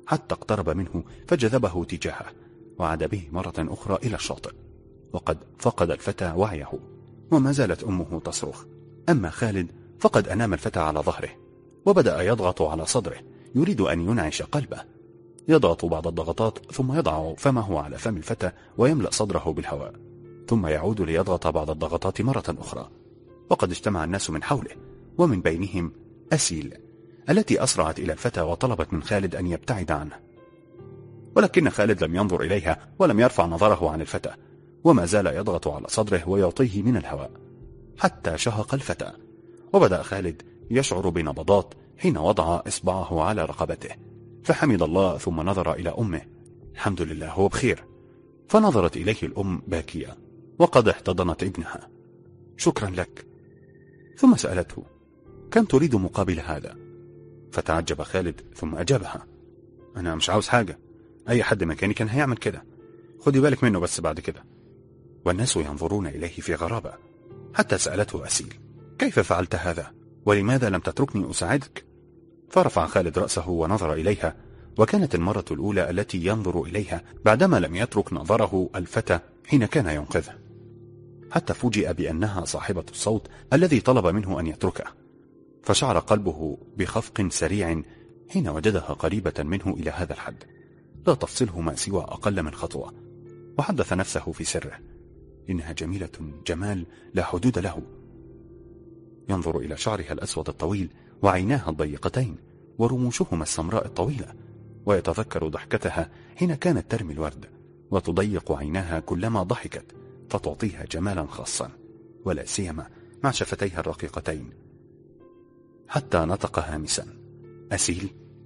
حتى اقترب منه فجذبه تجاهه، وعاد به مرة أخرى إلى الشاطئ، وقد فقد الفتى وعيه، وما زالت أمه تصرخ. أما خالد فقد أنام الفتى على ظهره، وبدأ يضغط على صدره يريد أن ينعش قلبه. يضغط بعض الضغطات ثم يضع فمه على فم الفتى ويملأ صدره بالهواء، ثم يعود ليضغط بعض الضغطات مرة أخرى. وقد اجتمع الناس من حوله، ومن بينهم أسيل التي أسرعت إلى الفتى وطلبت من خالد أن يبتعد عنه، ولكن خالد لم ينظر إليها ولم يرفع نظره عن الفتى، وما زال يضغط على صدره ويعطيه من الهواء حتى شهق الفتى. وبدأ خالد يشعر بنبضات حين وضع إصبعه على رقبته، فحمد الله ثم نظر إلى أمه. الحمد لله هو بخير. فنظرت إليه الأم باكية وقد احتضنت ابنها. شكرا لك. ثم سألته كم تريد مقابل هذا؟ فتعجب خالد ثم أجابها أنا مش عاوز حاجة، أي حد مكاني كان هيعمل كده، خدي بالك منه بس بعد كده. والناس ينظرون إليه في غرابة، حتى سألته أسيل كيف فعلت هذا ولماذا لم تتركني أساعدك؟ فرفع خالد رأسه ونظر إليها، وكانت المرة الأولى التي ينظر إليها بعدما لم يترك نظره الفتى حين كان ينقذه، حتى فوجئ بأنها صاحبة الصوت الذي طلب منه أن يتركه، فشعر قلبه بخفق سريع حين وجدها قريبة منه إلى هذا الحد، لا تفصله ما سوى أقل من خطوة. وحدث نفسه في سره إنها جميلة جمال لا حدود له. ينظر إلى شعرها الأسود الطويل وعيناها الضيقتين ورموشهما السمراء الطويلة، ويتذكر ضحكتها حين كانت ترمي الورد وتضيق عيناها كلما ضحكت، فتعطيها جمالا خاصا، ولا سيما مع شفتيها الرقيقتين. حتى نطق هامسا أسيل.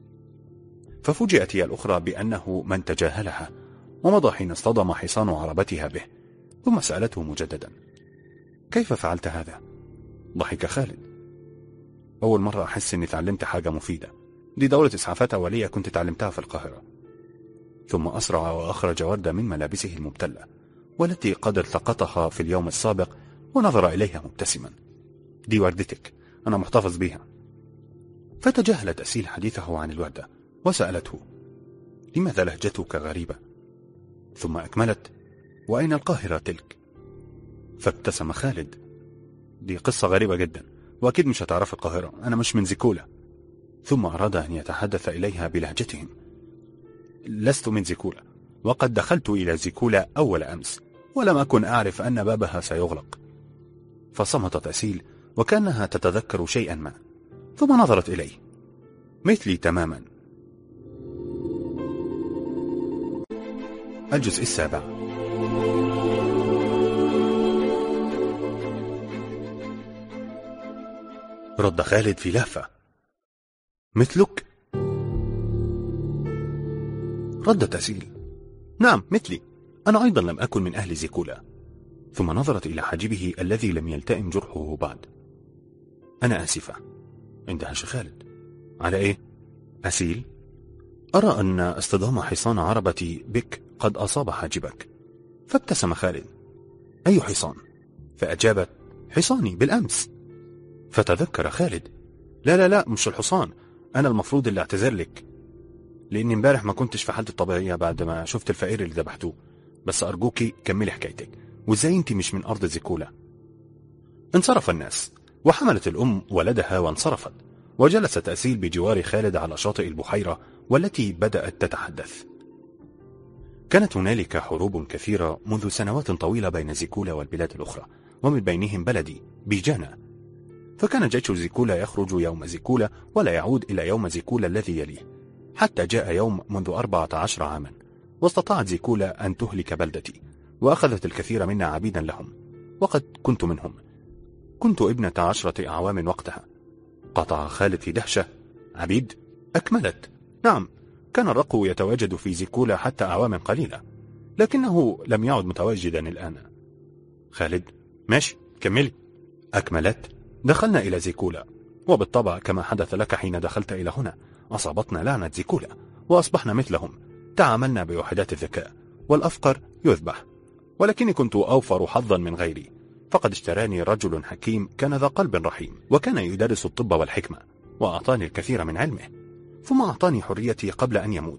ففوجئت هي الأخرى بأنه من تجاهلها، ومضى حين اصطدم حصان عربتها به، ثم سألته مجددا كيف فعلت هذا؟ ضحك خالد. أول مرة أحس أني تعلمت حاجة مفيدة، دي دورة إسعافات أولية كنت تعلمتها في القاهرة. ثم أسرع وأخرج وردة من ملابسه المبتلة والتي قد التقطها في اليوم السابق، ونظر إليها مبتسما دي وردتك، أنا محتفظ بها. فتجاهلت أسيل حديثه عن الوردة وسألته لماذا لهجتك غريبة؟ ثم أكملت وأين القاهرة تلك؟ فابتسم خالد دي قصة غريبة جدا، وأكيد مش هتعرف القاهرة، أنا مش من زيكولا. ثم أراد أن يتحدث إليها بلهجتهم لست من زيكولا، وقد دخلت إلى زيكولا أول أمس ولم أكن أعرف أن بابها سيغلق. فصمتت أسيل وكأنها تتذكر شيئا ما، ثم نظرت إليه مثلي تماما. الجزء 7. رد خالد في لهفة مثلك؟ ردت أسيل نعم مثلي، أنا أيضا لم أكن من أهل زيكولا. ثم نظرت إلى حاجبه الذي لم يلتئم جرحه بعد. أنا آسفة. اندهش خالد على إيه؟ أسيل أرى أن اصطدام حصان عربتي بك قد أصاب حاجبك. فابتسم خالد أي حصان؟ فأجابت حصاني بالأمس. فتذكر خالد لا مش الحصان، أنا المفروض اللي اعتذر لك، لأني امبارح ما كنتش في حالتي الطبيعية بعد ما شفت الفقير اللي ذبحتوه، بس أرجوكي كملي حكايتك، وإزاي أنت مش من أرض زيكولا؟ انصرف الناس وحملت الأم ولدها وانصرفت، وجلست أسيل بجوار خالد على شاطئ البحيرة والتي بدأت تتحدث. كانت هنالك حروب كثيرة منذ سنوات طويلة بين زيكولا والبلاد الأخرى، ومن بينهم بلدي بيجانا. فكان جيش زيكولا يخرج يوم زيكولا ولا يعود إلى يوم زيكولا الذي يليه، حتى جاء يوم منذ 14 عاما، واستطاعت زيكولا أن تهلك بلدتي، وأخذت الكثير منا عبيدا لهم، وقد كنت منهم. كنت 12 أعوام وقتها. قطع خالد في دهشة عبيد؟ أكملت نعم، كان الرقو يتواجد في زيكولا حتى أعوام قليلة، لكنه لم يعد متواجدا الآن. خالد ماشي كملي. أكملت دخلنا إلى زيكولا، وبالطبع كما حدث لك حين دخلت إلى هنا، أصابتنا لعنة زيكولا وأصبحنا مثلهم، تعاملنا بوحدات الذكاء، والأفقر يذبح، ولكني كنت أوفر حظا من غيري، فقد اشتراني رجل حكيم كان ذا قلب رحيم، وكان يدرس الطب والحكمة، وأعطاني الكثير من علمه، ثم أعطاني حريتي قبل أن يموت،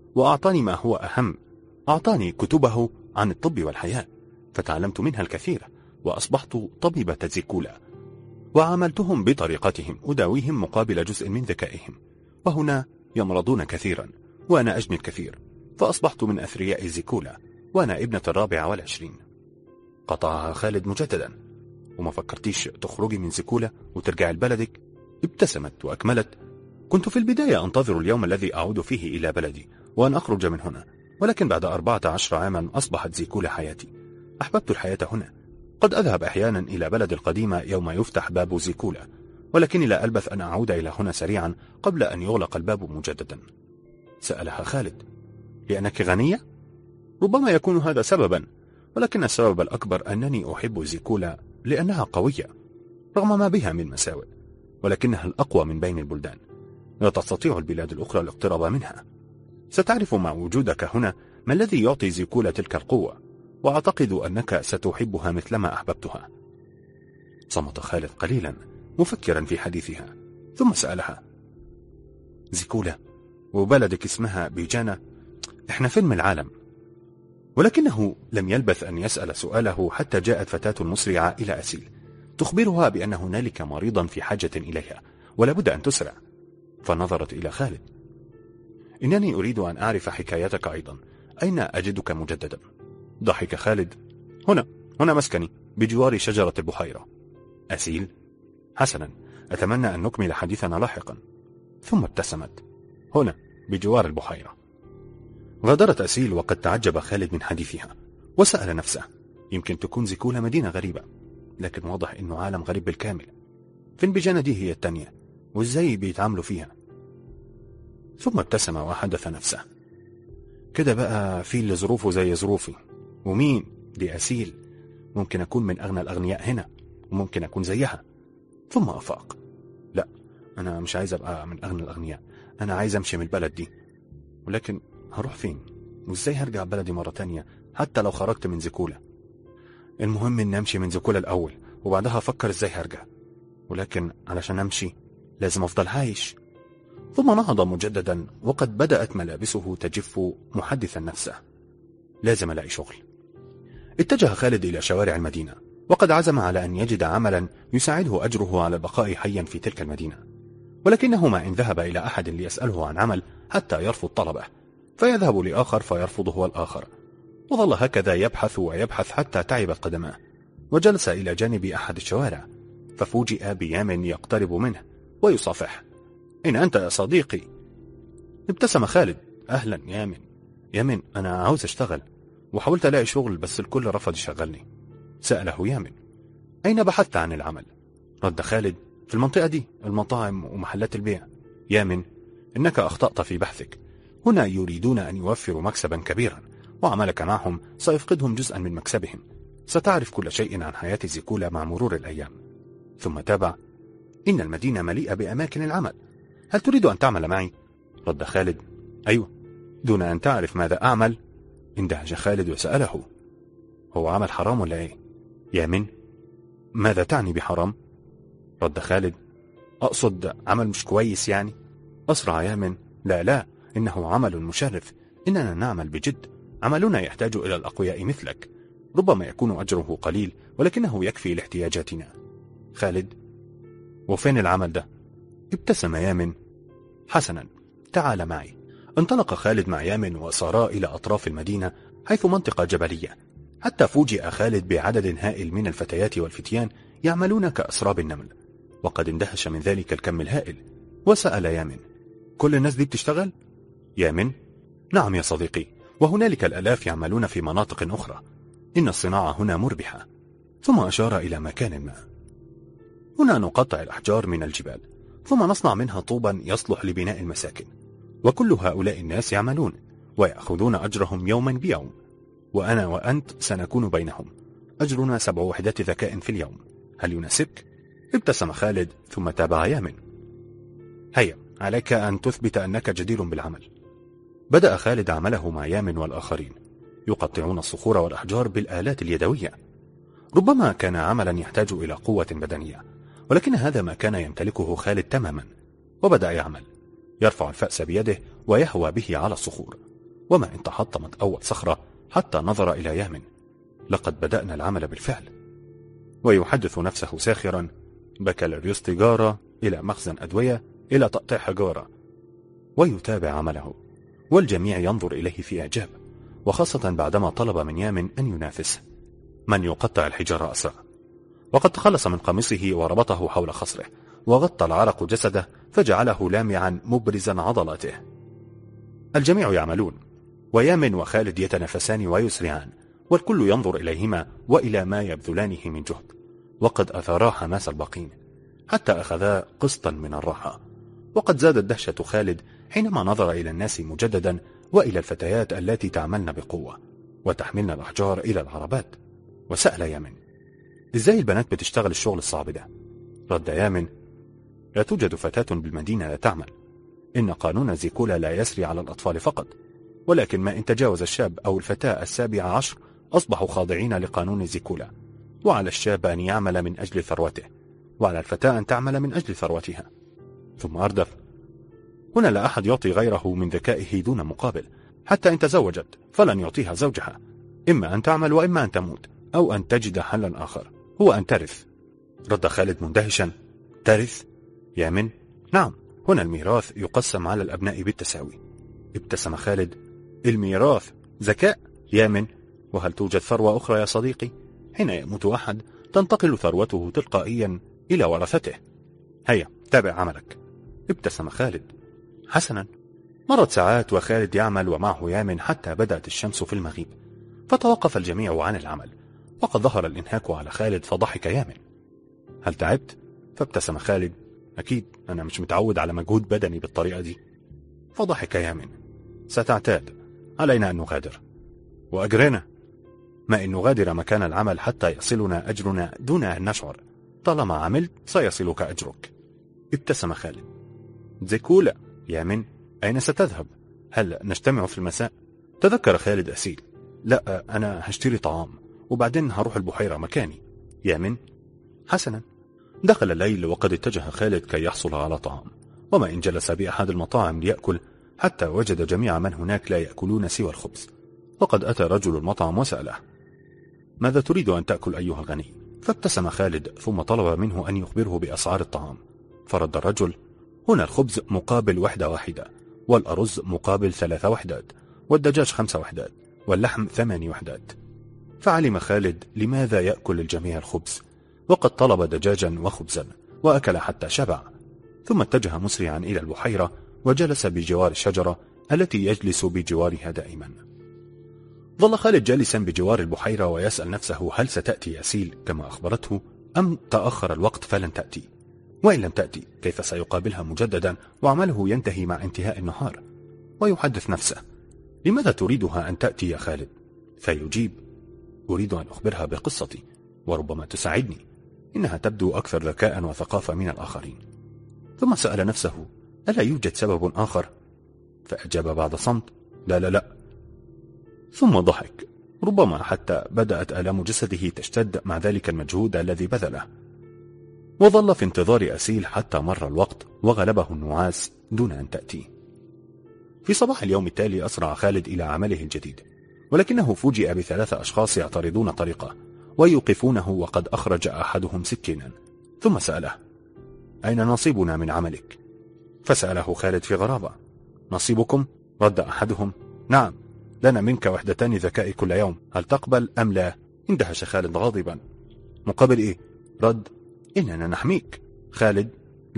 وأعطاني ما هو أهم، أعطاني كتبه عن الطب والحياة، فتعلمت منها الكثير وأصبحت طبيبة زيكولا، وعاملتهم بطريقتهم أداويهم مقابل جزء من ذكائهم، وهنا يمرضون كثيرا وأنا أجني الكثير، فأصبحت من أثرياء زيكولا وأنا ابنة 24. قطعها خالد مجددا. وما فكرتيش تخرجي من زيكولا وترجعي لبلدك؟ ابتسمت وأكملت: كنت في البداية أنتظر اليوم الذي أعود فيه إلى بلدي وأن أخرج من هنا، ولكن بعد 14 عاما أصبحت زيكولا حياتي. أحببت الحياة هنا. قد أذهب أحيانا إلى بلد القديمة يوم يفتح باب زيكولا، ولكني لا ألبث أن أعود إلى هنا سريعا قبل أن يغلق الباب مجددا. سألها خالد: لأنك غنية؟ ربما يكون هذا سببا، ولكن السبب الأكبر أنني أحب زيكولا لأنها قوية رغم ما بها من مساوئ، ولكنها الأقوى من بين البلدان. لا تستطيع البلاد الأخرى الاقتراب منها. ستعرف مع وجودك هنا ما الذي يعطي زيكولا تلك القوة، وأعتقد أنك ستحبها مثلما أحببتها. صمت خالد قليلا مفكرا في حديثها، ثم سألها: زيكولا وبلدك اسمها بيجانا، احنا فين من العالم؟ ولكنه لم يلبث أن يسأل سؤاله حتى جاءت فتاة مسرعة إلى أسيل تخبرها بأن هنالك مريضا في حاجة إليها ولا بد أن تسرع. فنظرت إلى خالد: إنني أريد أن أعرف حكايتك أيضا، أين أجدك مجددا؟ ضحك خالد: هنا مسكني بجوار شجرة البحيرة. أسيل؟ حسنا، أتمنى أن نكمل حديثنا لاحقا. ثم ابتسمت: هنا بجوار البحيرة. غادرت أسيل وقد تعجب خالد من حديثها، وسأل نفسه: يمكن تكون زيكولا مدينة غريبة، لكن واضح إنه عالم غريب بالكامل. فين بيجانا دي هي التانية، وإزاي بيتعاملوا فيها؟ ثم ابتسم وحدث نفسه: كده بقى في اللي ظروفه زي ظروفي. ومين دي أسيل؟ ممكن أكون من أغنى الأغنياء هنا، وممكن أكون زيها. ثم أفاق: لا، أنا مش عايز أبقى من أغنى الأغنياء، أنا عايز أمشي من البلد دي. ولكن هروح فين؟ وإزاي هرجع بلدي مرة تانية حتى لو خرجت من زيكولا؟ المهم إن أمشي من زيكولا الأول، وبعدها أفكر إزاي هرجع. ولكن علشان أمشي لازم أفضل عايش. ثم نهض مجددا وقد بدأت ملابسه تجف محدثا نفسه: لازم ألاقي شغل. اتجه خالد إلى شوارع المدينة، وقد عزم على أن يجد عملا يساعده أجره على البقاء حيا في تلك المدينة، ولكنه ما إن ذهب إلى أحد ليسأله عن عمل حتى يرفض طلبه، فيذهب لآخر فيرفض هو الآخر، وظل هكذا يبحث ويبحث حتى تعبت قدماه، وجلس إلى جانب أحد الشوارع، ففوجئ بيام يقترب منه ويصافح: إن أنت يا صديقي؟ ابتسم خالد: أهلا يامن، أنا عاوز أشتغل، وحاولت ألاقي شغل بس الكل رفض يشغلني. سأله يامن: أين بحثت عن العمل؟ رد خالد: في المنطقة دي، المطاعم ومحلات البيع. يامن: إنك أخطأت في بحثك، هنا يريدون أن يوفروا مكسبا كبيرا، وعملك معهم سيفقدهم جزءا من مكسبهم. ستعرف كل شيء عن حياة زيكولا مع مرور الأيام. ثم تابع: إن المدينة مليئة بأماكن العمل، هل تريد أن تعمل معي؟ رد خالد: أيوه، دون أن تعرف ماذا أعمل. اندهش خالد وسأله: هو عمل حرام ولا إيه؟ يامن: ماذا تعني بحرام؟ رد خالد: أقصد عمل مش كويس يعني. أسرع يامن: لا، إنه عمل مشرف، إننا نعمل بجد، عملنا يحتاج إلى الأقوياء مثلك، ربما يكون أجره قليل ولكنه يكفي لاحتياجاتنا. خالد: وفين العمل ده؟ ابتسم يامن: حسنا، تعال معي. انطلق خالد مع يامن وسارا إلى أطراف المدينة حيث منطقة جبلية، حتى فوجئ خالد بعدد هائل من الفتيات والفتيان يعملون كأسراب النمل، وقد اندهش من ذلك الكم الهائل، وسأل يامن: كل الناس دي بتشتغل؟ يامن: نعم يا صديقي، وهنالك الآلاف يعملون في مناطق أخرى، إن الصناعة هنا مربحة. ثم أشار إلى مكان ما: هنا نقطع الأحجار من الجبال، ثم نصنع منها طوبا يصلح لبناء المساكن، وكل هؤلاء الناس يعملون ويأخذون أجرهم يوما بيوم، وأنا وأنت سنكون بينهم، أجرنا 7 وحدات ذكاء في اليوم، هل يناسبك؟ ابتسم خالد ثم تابع يامن: هيا، عليك أن تثبت أنك جدير بالعمل. بدأ خالد عمله مع يامن والآخرين، يقطعون الصخور والأحجار بالآلات اليدوية. ربما كان عملا يحتاج إلى قوة بدنية، ولكن هذا ما كان يمتلكه خالد تماما، وبدأ يعمل، يرفع الفأس بيده ويهوى به على الصخور، وما إن تحطمت أول صخرة حتى نظر إلى يامن. لقد بدأنا العمل بالفعل. ويحدث نفسه ساخرا: بكالوريوس تجارة إلى مخزن أدوية إلى تقطيع حجارة. ويتابع عمله، والجميع ينظر إليه في إعجاب، وخاصة بعدما طلب من يامن أن ينافسه من يقطع الحجارة أسرع. وقد تخلص من قميصه وربطه حول خصره، وغطى العرق جسده فجعله لامعا مبرزا عضلاته. الجميع يعملون، ويامن وخالد يتنافسان ويسرعان، والكل ينظر إليهما وإلى ما يبذلانه من جهد. وقد أثارا حماس الباقين حتى أخذا قسطا من الراحة. وقد زادت دهشة خالد حينما نظر إلى الناس مجددا، وإلى الفتيات التي تعملن بقوة وتحملن الأحجار إلى العربات. وسأل يامن: إزاي البنات بتشتغل الشغل الصعب ده؟ رد يامن: لا توجد فتاة بالمدينة لا تعمل. إن قانون زيكولا لا يسري على الأطفال فقط، ولكن ما إن تجاوز الشاب أو الفتاة 17 أصبحوا خاضعين لقانون زيكولا. وعلى الشاب أن يعمل من أجل ثروته، وعلى الفتاة أن تعمل من أجل ثروتها. ثم أردف: هنا لا أحد يعطي غيره من ذكائه دون مقابل. حتى إن تزوجت فلن يعطيها زوجها، إما أن تعمل وإما أن تموت، أو أن تجد حلا آخر هو أن ترث. رد خالد مندهشا: ترث؟ يامن: نعم، هنا الميراث يقسم على الأبناء بالتساوي. ابتسم خالد: الميراث ذكاء؟ يامن: وهل توجد ثروة أخرى يا صديقي؟ حين يموت أحد تنتقل ثروته تلقائيا إلى ورثته. هيا تابع عملك. ابتسم خالد: حسنا. مرت ساعات وخالد يعمل ومعه يامن حتى بدأت الشمس في المغيب، فتوقف الجميع عن العمل. وقد ظهر الإنهاك على خالد، فضحك يامن: هل تعبت؟ فابتسم خالد: أكيد، أنا مش متعود على مجهود بدني بالطريقة دي. فضحك يامن: ستعتاد، علينا أن نغادر. وأجرنا؟ ما إن نغادر مكان العمل حتى يصلنا أجرنا دون أن نشعر. طالما عملت سيصلك أجرك. ابتسم خالد: زيكولا. يامن: أين ستذهب؟ هل نجتمع في المساء؟ تذكر خالد أسيل: لا، أنا هشتري طعام وبعدين هروح البحيرة مكاني. يامن: حسنا. دخل الليل، وقد اتجه خالد كي يحصل على طعام، وما إن جلس بأحد المطاعم ليأكل حتى وجد جميع من هناك لا يأكلون سوى الخبز. وقد أتى رجل المطعم وسأله: ماذا تريد أن تأكل أيها الغني؟ فابتسم خالد، ثم طلب منه أن يخبره بأسعار الطعام. فرد الرجل: هنا الخبز مقابل 1 واحدة، والأرز مقابل 3 وحدات، والدجاج 5 وحدات، واللحم 8 وحدات. فعلم خالد لماذا يأكل الجميع الخبز، وقد طلب دجاجا وخبزا، وأكل حتى شبع. ثم اتجه مسرعا إلى البحيرة، وجلس بجوار الشجرة التي يجلس بجوارها دائما. ظل خالد جالسا بجوار البحيرة ويسأل نفسه: هل ستأتي أسيل كما أخبرته، أم تأخر الوقت فلن تأتي؟ وإن لم تأتي كيف سيقابلها مجددا وعمله ينتهي مع انتهاء النهار؟ ويحدث نفسه: لماذا تريدها أن تأتي يا خالد؟ فيجيب: أريد أن أخبرها بقصتي، وربما تساعدني، إنها تبدو أكثر ذكاء وثقافة من الآخرين. ثم سأل نفسه: ألا يوجد سبب آخر؟ فأجاب بعد صمت: لا لا لا. ثم ضحك، ربما حتى بدأت آلام جسده تشتد مع ذلك المجهود الذي بذله. وظل في انتظار أسيل حتى مر الوقت وغلبه النعاس دون أن تأتي. في صباح اليوم التالي أسرع خالد إلى عمله الجديد، ولكنه فوجئ ب3 أشخاص يعترضون طريقه ويوقفونه، وقد أخرج أحدهم سكينا. ثم سأله: أين نصيبنا من عملك؟ فسأله خالد في غرابة: نصيبكم؟ رد أحدهم: نعم، لنا منك 2 وحدتان ذكاء كل يوم، هل تقبل أم لا؟ اندهش خالد غاضبا: مقابل إيه؟ رد: إننا نحميك. خالد: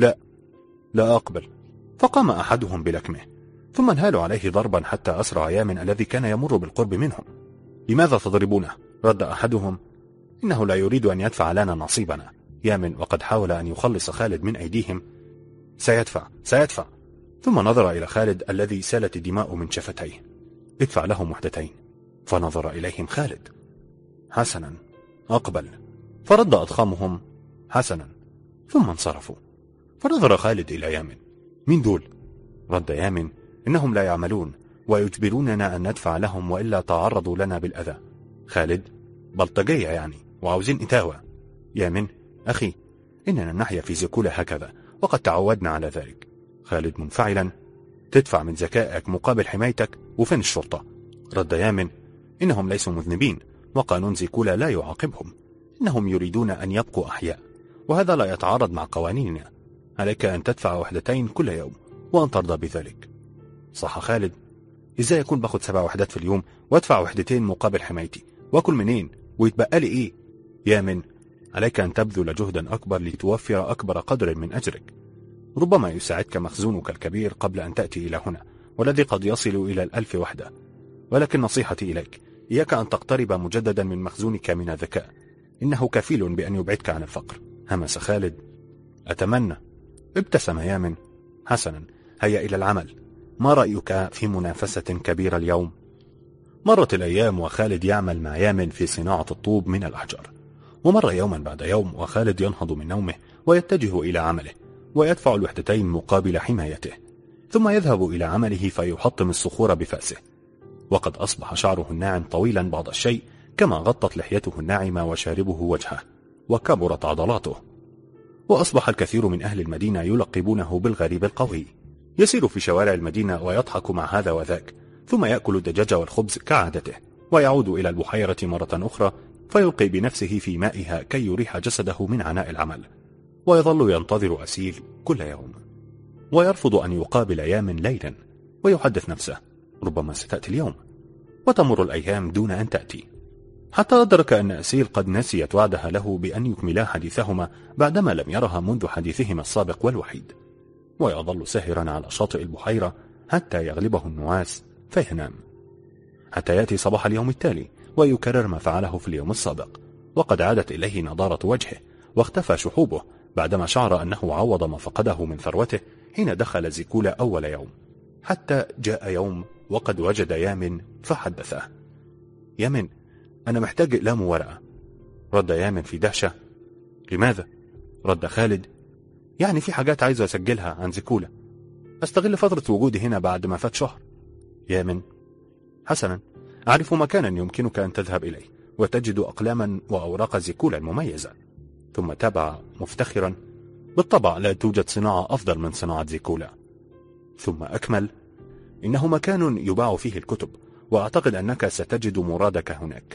لا أقبل. فقام أحدهم بلكمه، ثم انهالوا عليه ضربا حتى أسرع يامن الذي كان يمر بالقرب منهم. لماذا تضربونه؟ رد أحدهم: إنه لا يريد أن يدفع لنا نصيبنا. يامن وقد حاول أن يخلص خالد من أيديهم: سيدفع. ثم نظر إلى خالد الذي سالت الدماء من شفتيه: ادفع لهم 2 وحدتين. فنظر إليهم خالد: حسنا، أقبل. فرد أضخامهم: حسنا. ثم انصرفوا. فنظر خالد إلى يامن: من دول؟ رد يامن: إنهم لا يعملون ويجبروننا أن ندفع لهم، وإلا تعرضوا لنا بالأذى. خالد: بلطجية يعني، وعاوزين إتاوة. يامن: أخي، إننا نحيا في زيكولا هكذا، وقد تعودنا على ذلك. خالد منفعلا: تدفع من ذكائك مقابل حمايتك، وفين الشرطة؟ رد يامن: إنهم ليسوا مذنبين، وقانون زيكولا لا يعاقبهم، إنهم يريدون أن يبقوا أحياء، وهذا لا يتعارض مع قوانيننا. عليك أن تدفع 2 كل يوم وأن ترضى بذلك. صح خالد؟ إزاي يكون باخد 7 وحدات في اليوم وادفع 2 مقابل حمايتي؟ واكل منين؟ ويتبقى لي إيه؟ يامن: عليك أن تبذل جهدا أكبر لتوفر أكبر قدر من أجرك. ربما يساعدك مخزونك الكبير قبل أن تأتي إلى هنا، والذي قد يصل إلى 1000 وحدة. ولكن نصيحتي إليك: إياك أن تقترب مجددا من مخزونك من الذكاء، إنه كفيل بأن يبعدك عن الفقر. همس خالد: أتمنى. ابتسم يامن: حسنا، هيا إلى العمل. ما رأيك في منافسة كبيرة اليوم؟ مرت الأيام وخالد يعمل مع يامن في صناعة الطوب من الأحجار، ومر يوما بعد يوم وخالد ينهض من نومه ويتجه إلى عمله، ويدفع 2 مقابل حمايته، ثم يذهب إلى عمله فيحطم الصخور بفأسه. وقد أصبح شعره الناعم طويلا بعض الشيء، كما غطت لحيته الناعمة وشاربه وجهه، وكبرت عضلاته. وأصبح الكثير من أهل المدينة يلقبونه بالغريب القوي. يسير في شوارع المدينة ويضحك مع هذا وذاك، ثم يأكل الدجاج والخبز كعادته، ويعود إلى البحيرة مرة أخرى فيلقي بنفسه في مائها كي يريح جسده من عناء العمل، ويظل ينتظر أسيل كل يوم، ويرفض أن يقابل يامن ليلا، ويحدث نفسه: ربما ستأتي اليوم. وتمر الأيام دون أن تأتي، حتى أدرك أن أسيل قد نسيت وعدها له بأن يكملا حديثهما بعدما لم يرها منذ حديثهما السابق والوحيد. ويظل ساهرا على شاطئ البحيرة حتى يغلبه النعاس فينام، حتى يأتي صباح اليوم التالي ويكرر ما فعله في اليوم السابق، وقد عادت إليه نضارة وجهه واختفى شحوبه بعدما شعر أنه عوض ما فقده من ثروته حين دخل زيكولا أول يوم. حتى جاء يوم وقد وجد يامن فحدثه: يامن، أنا محتاج إقلام وورقة. رد يامن في دهشة: لماذا؟ رد خالد: يعني في حاجات عايز أسجلها عن زيكولا، أستغل فترة وجودي هنا بعد ما فات شهر. يامن: حسنا، أعرف مكانا يمكنك أن تذهب إليه وتجد أقلاما وأوراق زيكولا المميزة. ثم تابع مفتخرا: بالطبع لا توجد صناعة أفضل من صناعة زيكولا. ثم أكمل: إنه مكان يباع فيه الكتب، وأعتقد أنك ستجد مرادك هناك.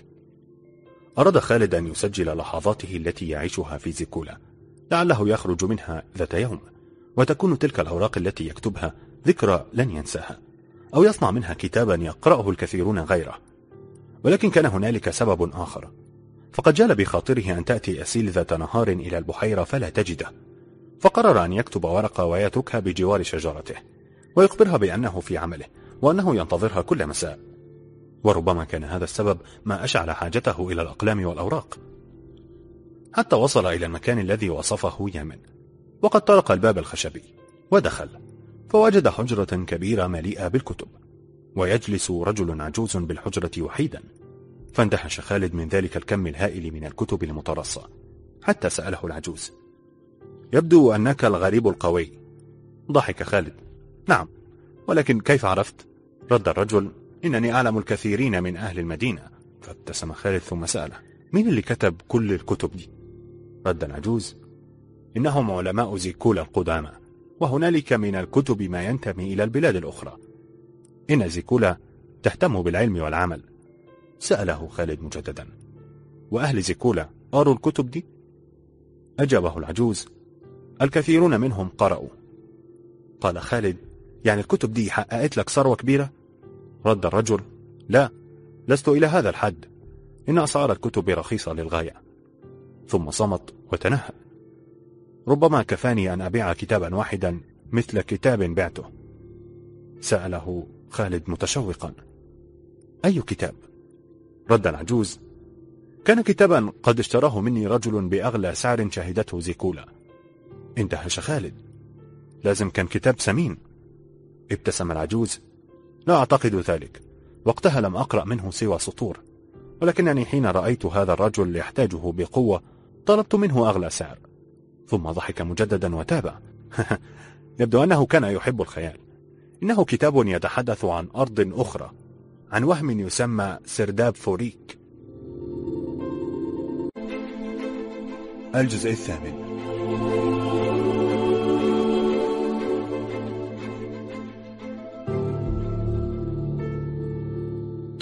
أراد خالد أن يسجل لحظاته التي يعيشها في زيكولا، لعله يخرج منها ذات يوم، وتكون تلك الأوراق التي يكتبها ذكرى لن ينساها، أو يصنع منها كتابا يقرأه الكثيرون غيره. ولكن كان هنالك سبب آخر، فقد جال بخاطره أن تأتي أسيل ذات نهار إلى البحيرة فلا تجده، فقرر أن يكتب ورقة ويتركها بجوار شجرته، ويخبرها بأنه في عمله وأنه ينتظرها كل مساء. وربما كان هذا السبب ما أشعل حاجته إلى الأقلام والأوراق، حتى وصل إلى المكان الذي وصفه يامن، وقد طرق الباب الخشبي ودخل، فوجد حجرة كبيرة مليئة بالكتب، ويجلس رجل عجوز بالحجرة وحيدا. فاندهش خالد من ذلك الكم الهائل من الكتب المترصة، حتى سأله العجوز: يبدو أنك الغريب القوي. ضحك خالد: نعم، ولكن كيف عرفت؟ رد الرجل: إنني أعلم الكثيرين من أهل المدينة. فابتسم خالد ثم سأله: مين اللي كتب كل الكتب دي؟ رد العجوز: إنهم علماء زيكولا القدامى، وهنالك من الكتب ما ينتمي إلى البلاد الأخرى. إن زيكولا تهتم بالعلم والعمل. سأله خالد مجددا: وأهل زيكولا قرأوا الكتب دي؟ أجابه العجوز: الكثيرون منهم قرأوا. قال خالد: يعني الكتب دي حققت لك ثروة كبيرة؟ رد الرجل: لا، لست إلى هذا الحد، إن أسعار الكتب رخيصة للغاية. ثم صمت وتنهد. ربما كفاني أن أبيع كتابا واحدا مثل كتاب بعته. سأله خالد متشوقا: أي كتاب؟ رد العجوز: كان كتابا قد اشتراه مني رجل بأغلى سعر شهدته زيكولا. اندهش خالد: لازم كان كتاب ثمين. ابتسم العجوز: لا أعتقد ذلك، وقتها لم أقرأ منه سوى سطور، ولكنني حين رأيت هذا الرجل يحتاجه بقوة طلبت منه أغلى سعر. ثم ضحك مجددا وتابع: يبدو أنه كان يحب الخيال. إنه كتاب يتحدث عن أرض أخرى، عن وهم يسمى سرداب فوريك. الجزء 8.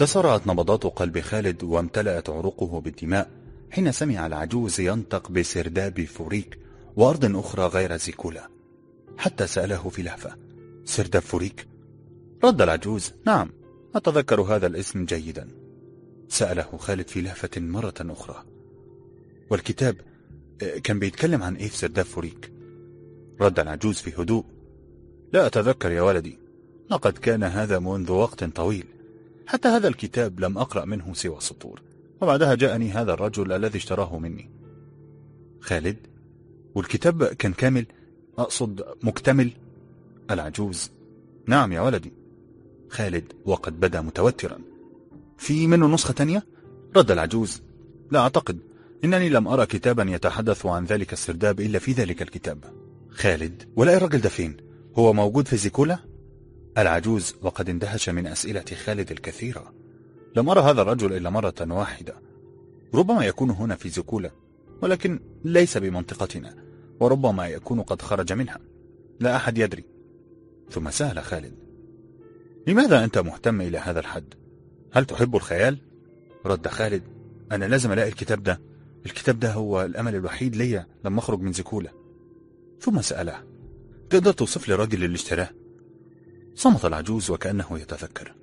تسارعت نبضات قلب خالد وامتلأت عروقه بالدماء حين سمع العجوز ينطق بسرداب فوريك وأرض أخرى غير زيكولا، حتى سأله في لهفة: سرداب فوريك؟ رد العجوز: نعم، أتذكر هذا الاسم جيدا. سأله خالد في لهفة مرة أخرى: والكتاب كان بيتكلم عن إيه في سرداب فوريك؟ رد العجوز في هدوء: لا أتذكر يا ولدي، لقد كان هذا منذ وقت طويل، حتى هذا الكتاب لم أقرأ منه سوى سطور، وبعدها جاءني هذا الرجل الذي اشتراه مني. خالد: والكتاب كان كامل؟ أقصد مكتمل؟ العجوز: نعم يا ولدي. خالد وقد بدا متوترا: في منه نسخة تانية؟ رد العجوز: لا أعتقد، إنني لم أرى كتابا يتحدث عن ذلك السرداب إلا في ذلك الكتاب. خالد: ولا الرجل ده فين؟ هو موجود في زيكولا؟ العجوز وقد اندهش من أسئلة خالد الكثيرة: لم أرى هذا الرجل إلا مرة واحدة، ربما يكون هنا في زيكولا، ولكن ليس بمنطقتنا، وربما يكون قد خرج منها، لا أحد يدري. ثم سأل خالد: لماذا أنت مهتم إلى هذا الحد؟ هل تحب الخيال؟ رد خالد: أنا لازم ألاقي الكتاب ده هو الأمل الوحيد لي لما أخرج من زيكولا. ثم سأله: تقدر توصف لي الراجل اللي اشتراه؟ صمت العجوز وكأنه يتذكر: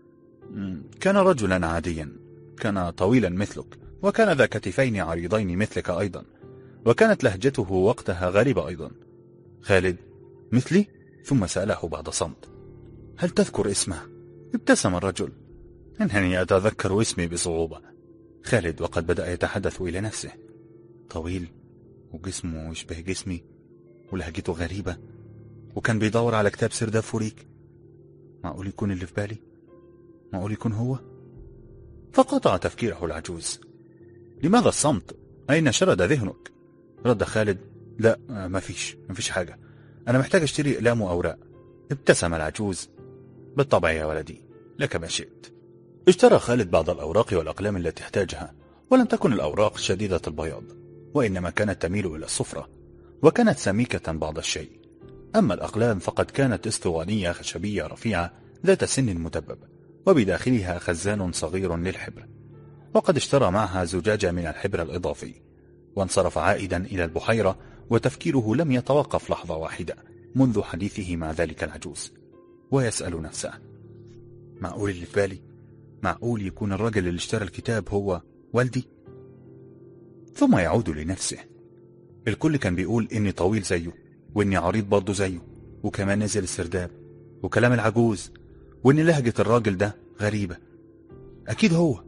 كان رجلا عاديا، كان طويلا مثلك، وكان ذا كتفين عريضين مثلك أيضا، وكانت لهجته وقتها غريبة أيضا. خالد: مثلي؟ ثم سأله بعد صمت: هل تذكر اسمه؟ ابتسم الرجل: إنني أتذكر اسمي بصعوبة. خالد وقد بدأ يتحدث إلى نفسه: طويل، وجسمه يشبه جسمي، ولهجته غريبة، وكان بيدور على كتاب سرداب فوريك. معقول يكون اللي في بالي؟ معقول يكون هو؟ فقطع تفكيره العجوز: لماذا الصمت؟ أين شرد ذهنك؟ رد خالد: لا، ما فيش حاجة، أنا محتاج أشتري أقلام وأوراق. ابتسم العجوز: بالطبع يا ولدي، لك ما شئت. اشترى خالد بعض الأوراق والأقلام التي احتاجها، ولم تكن الأوراق شديدة البياض، وإنما كانت تميل إلى الصفرة، وكانت سميكة بعض الشيء. أما الأقلام فقد كانت اسطوانية خشبية رفيعة ذات سن مدبب، وبداخلها خزان صغير للحبر، وقد اشترى معها زجاجة من الحبر الإضافي، وانصرف عائدا إلى البحيرة، وتفكيره لم يتوقف لحظة واحدة منذ حديثه مع ذلك العجوز، ويسأل نفسه: معقول اللي في بالي؟ معقول يكون الرجل اللي اشترى الكتاب هو والدي؟ ثم يعود لنفسه: الكل كان بيقول إني طويل زيه، وإني عريض برضه زيه، وكمان نزل السرداب، وكلام العجوز، وإن لهجة الراجل ده غريبة، أكيد هو.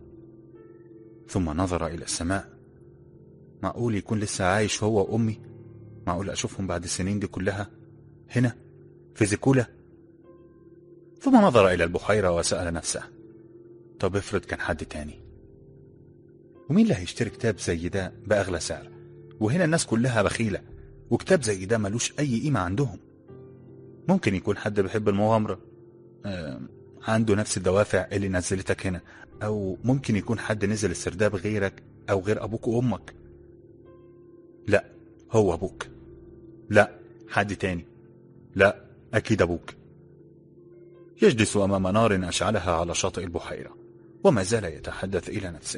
ثم نظر إلى السماء: معقول يكون لسه عايش هو وأمي؟ معقول أشوفهم بعد السنين دي كلها هنا في زيكولا؟ ثم نظر إلى البحيرة وسأل نفسه: طب افرض كان حد تاني، ومين اللي هيشتري كتاب زي ده بأغلى سعر؟ وهنا الناس كلها بخيلة، وكتاب زي ده ملوش أي قيمة عندهم. ممكن يكون حد بيحب المغامرة، عنده نفس الدوافع اللي نزلتك هنا، أو ممكن يكون حد نزل السرداب غيرك أو غير أبوك وأمك. لا، هو أبوك. لا، حد تاني. لا، أكيد أبوك. يجلس أمام نار أشعلها على شاطئ البحيرة، وما زال يتحدث إلى نفسه: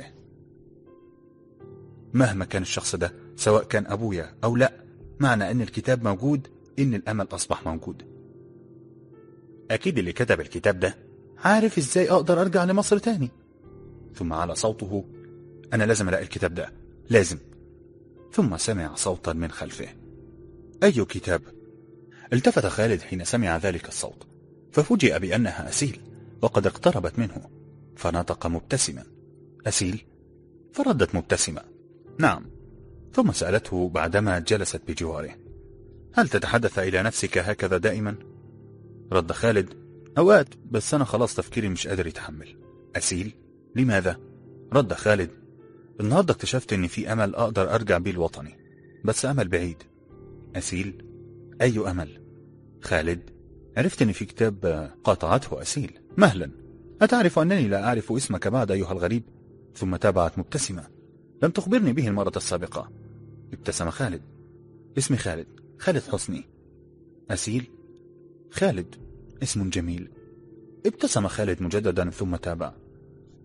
مهما كان الشخص ده، سواء كان أبويا أو لا، معنى أن الكتاب موجود، إن الأمل أصبح موجود. أكيد اللي كتب الكتاب ده عارف إزاي أقدر أرجع لمصر تاني. ثم على صوته: أنا لازم ألاقي الكتاب ده، لازم. ثم سمع صوتا من خلفه: أي كتاب؟ التفت خالد حين سمع ذلك الصوت، ففوجئ بأنها أسيل، وقد اقتربت منه، فنطق مبتسما: أسيل؟ فردت مبتسمة: نعم. ثم سألته بعدما جلست بجواره: هل تتحدث إلى نفسك هكذا دائما؟ رد خالد: أوقات، بس أنا خلاص تفكيري مش قادر يتحمل. أسيل؟ لماذا؟ رد خالد: النهاردة اكتشفت إن في أمل أقدر أرجع بيه لوطني، بس أمل بعيد. أسيل؟ أي أمل؟ خالد: عرفت إن في كتاب قاطعته أسيل. مهلا، أتعرف أنني لا أعرف اسمك بعد أيها الغريب؟ ثم تابعت مبتسمة: لم تخبرني به المرة السابقة. ابتسم خالد: اسمي خالد حسني. أسيل؟ خالد، اسم جميل. ابتسم خالد مجددا ثم تابع: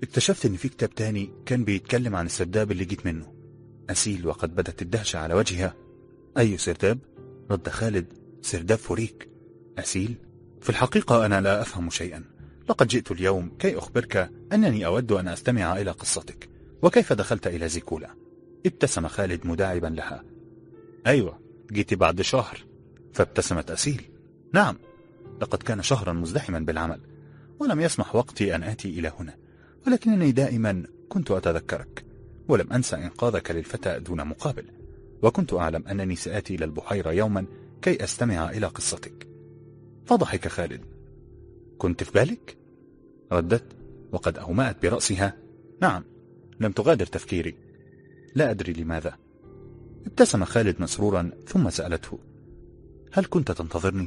اكتشفت ان في كتاب تاني كان بيتكلم عن السرداب اللي جيت منه. أسيل وقد بدت الدهشة على وجهها. أي سرداب؟ رد خالد. سرداب فوريك. أسيل: في الحقيقة أنا لا أفهم شيئا. لقد جئت اليوم كي أخبرك أنني أود أن أستمع إلى قصتك وكيف دخلت إلى زيكولا. ابتسم خالد مداعبا لها. أيوة، جيت بعد شهر. فابتسمت أسيل. نعم، لقد كان شهرا مزدحما بالعمل ولم يسمح وقتي أن آتي إلى هنا، ولكنني دائما كنت أتذكرك ولم أنسى إنقاذك للفتى دون مقابل، وكنت أعلم أنني سآتي إلى البحيرة يوما كي أستمع إلى قصتك. فضحك خالد. كنت في بالك؟ ردت وقد أومأت برأسها. نعم، لم تغادر تفكيري، لا أدري لماذا. ابتسم خالد مسرورا ثم سألته: هل كنت تنتظرني؟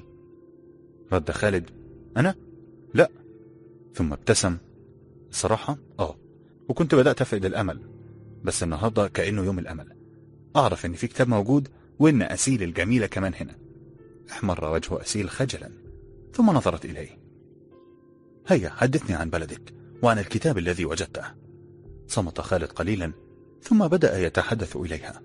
رد خالد: أنا؟ لا. ثم ابتسم. الصراحة وكنت بدأت أفقد الأمل، بس النهاردة كأنه يوم الأمل. أعرف إن في كتاب موجود وإن أسيل الجميلة كمان هنا. احمر وجه أسيل خجلا ثم نظرت إليه. هيا حدثني عن بلدك وعن الكتاب الذي وجدته. صمت خالد قليلا ثم بدأ يتحدث إليها.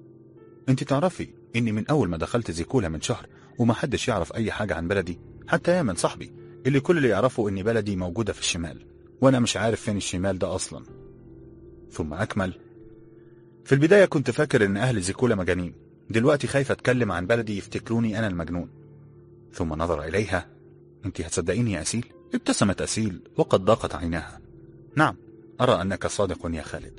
أنت تعرفي إني من أول ما دخلت زيكولا من شهر وما حدش يعرف أي حاجة عن بلدي، حتى يا من صاحبي اللي كل اللي يعرفه إن بلدي موجودة في الشمال، وأنا مش عارف فين الشمال ده أصلا. ثم أكمل: في البداية كنت فاكر إن أهل زيكولا مجانين، دلوقتي خايف أتكلم عن بلدي يفتكروني أنا المجنون. ثم نظر إليها. أنت هتصدقيني يا أسيل؟ ابتسمت أسيل وقد ضاقت عيناها. نعم، أرى أنك صادق يا خالد.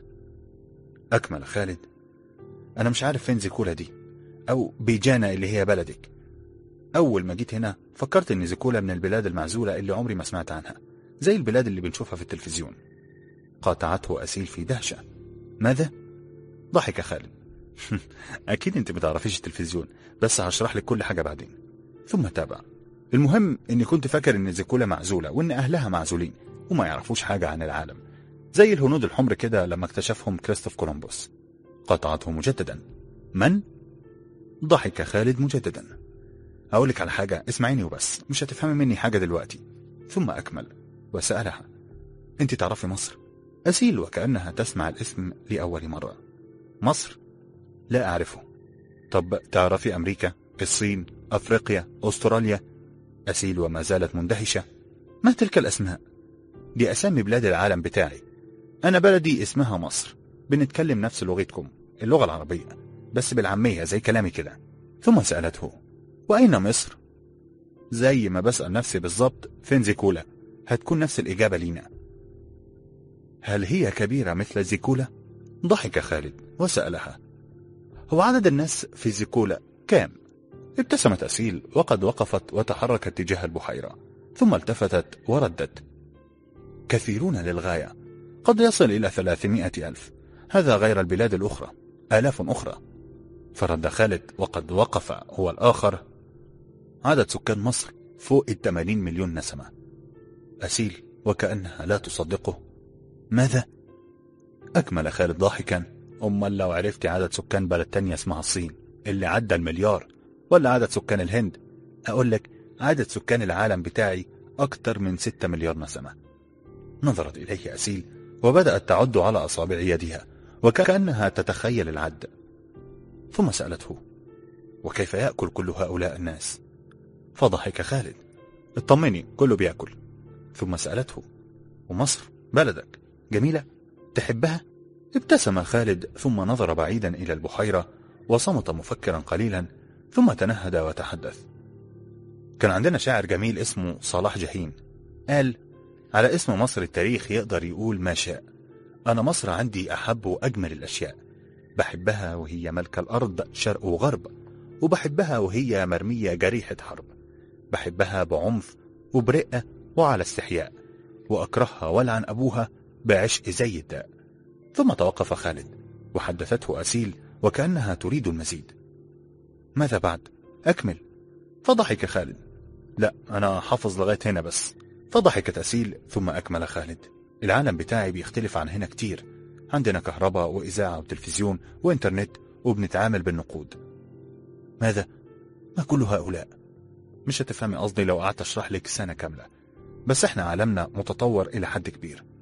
أكمل خالد: أنا مش عارف فين زيكولا دي أو بيجانا اللي هي بلدك. أول ما جيت هنا فكرت إن زيكولا من البلاد المعزولة اللي عمري ما سمعت عنها، زي البلاد اللي بنشوفها في التلفزيون. قاطعته أسيل في دهشة. ماذا؟ ضحك خالد. أكيد أنت بتعرفيش التلفزيون، بس هشرح لك كل حاجة بعدين. ثم تابع: المهم إني كنت فاكر إن زيكولا معزولة وإن أهلها معزولين وما يعرفوش حاجة عن العالم، زي الهنود الحمر كده لما اكتشفهم كريستوف كولومبوس. قطعته مجددا. من؟ ضحك خالد مجددا. أقولك على حاجة، اسمعيني وبس، مش هتفهمي مني حاجة دلوقتي. ثم أكمل وسألها: أنت تعرفي مصر؟ أسيل وكأنها تسمع الاسم لأول مرة. مصر؟ لا أعرفه. طب تعرفي أمريكا، الصين، أفريقيا، أستراليا؟ أسيل وما زالت مندهشة. ما تلك الأسماء؟ دي أسامي بلاد العالم بتاعي. أنا بلدي اسمها مصر، بنتكلم نفس لغتكم، اللغة العربية، بس بالعامية زي كلامي كده. ثم سألته: وأين مصر؟ زي ما بسأل نفسي بالضبط فين زيكولا، هتكون نفس الإجابة لينا. هل هي كبيرة مثل زيكولا؟ ضحك خالد وسألها: هو عدد الناس في زيكولا كام؟ ابتسمت أسيل وقد وقفت وتحركت تجاه البحيرة، ثم التفتت وردت: كثيرون للغاية، قد يصل إلى 300,000. هذا غير البلاد الأخرى، آلاف أخرى. فرد خالد وقد وقف هو الآخر: عدد سكان مصر فوق 80 مليون نسمة. أسيل وكأنها لا تصدقه: ماذا؟ أكمل خالد ضاحكا: أمال لو عرفتي عدد سكان بلد تانية اسمها الصين اللي عدى 1,000,000، ولا عدد سكان الهند، أقولك عدد سكان العالم بتاعي أكتر من 6 مليار نسمة. نظرت إليه أسيل وبدأت تعد على أصابع يدها وكأنها تتخيل العد. ثم سألته: وكيف يأكل كل هؤلاء الناس؟ فضحك خالد: اطمني، كله بيأكل. ثم سألته: ومصر بلدك جميلة تحبها؟ ابتسم خالد ثم نظر بعيدا إلى البحيرة وصمت مفكرا قليلا ثم تنهد وتحدث: كان عندنا شاعر جميل اسمه صلاح جاهين، قال: على اسم مصر التاريخ يقدر يقول ما شاء. أنا مصر عندي أحب وأجمل الأشياء، بحبها وهي ملك الأرض شرق وغرب، وبحبها وهي مرمية جريحة حرب، بحبها بعنف وبرقة وعلى استحياء، وأكرهها ولعن أبوها بعشق زي الداء. ثم توقف خالد وحدثته أسيل وكأنها تريد المزيد. ماذا بعد؟ أكمل. فضحك خالد: لا، أنا حافظ لغاية هنا بس. فضحكت أسيل ثم أكمل خالد: العالم بتاعي بيختلف عن هنا كتير، عندنا كهرباء وإذاعة وتلفزيون وإنترنت وبنتعامل بالنقود. ماذا؟ ما كل هؤلاء؟ مش هتفهمي قصدي لو قعدت أشرح لك سنة كاملة، بس احنا عالمنا متطور إلى حد كبير.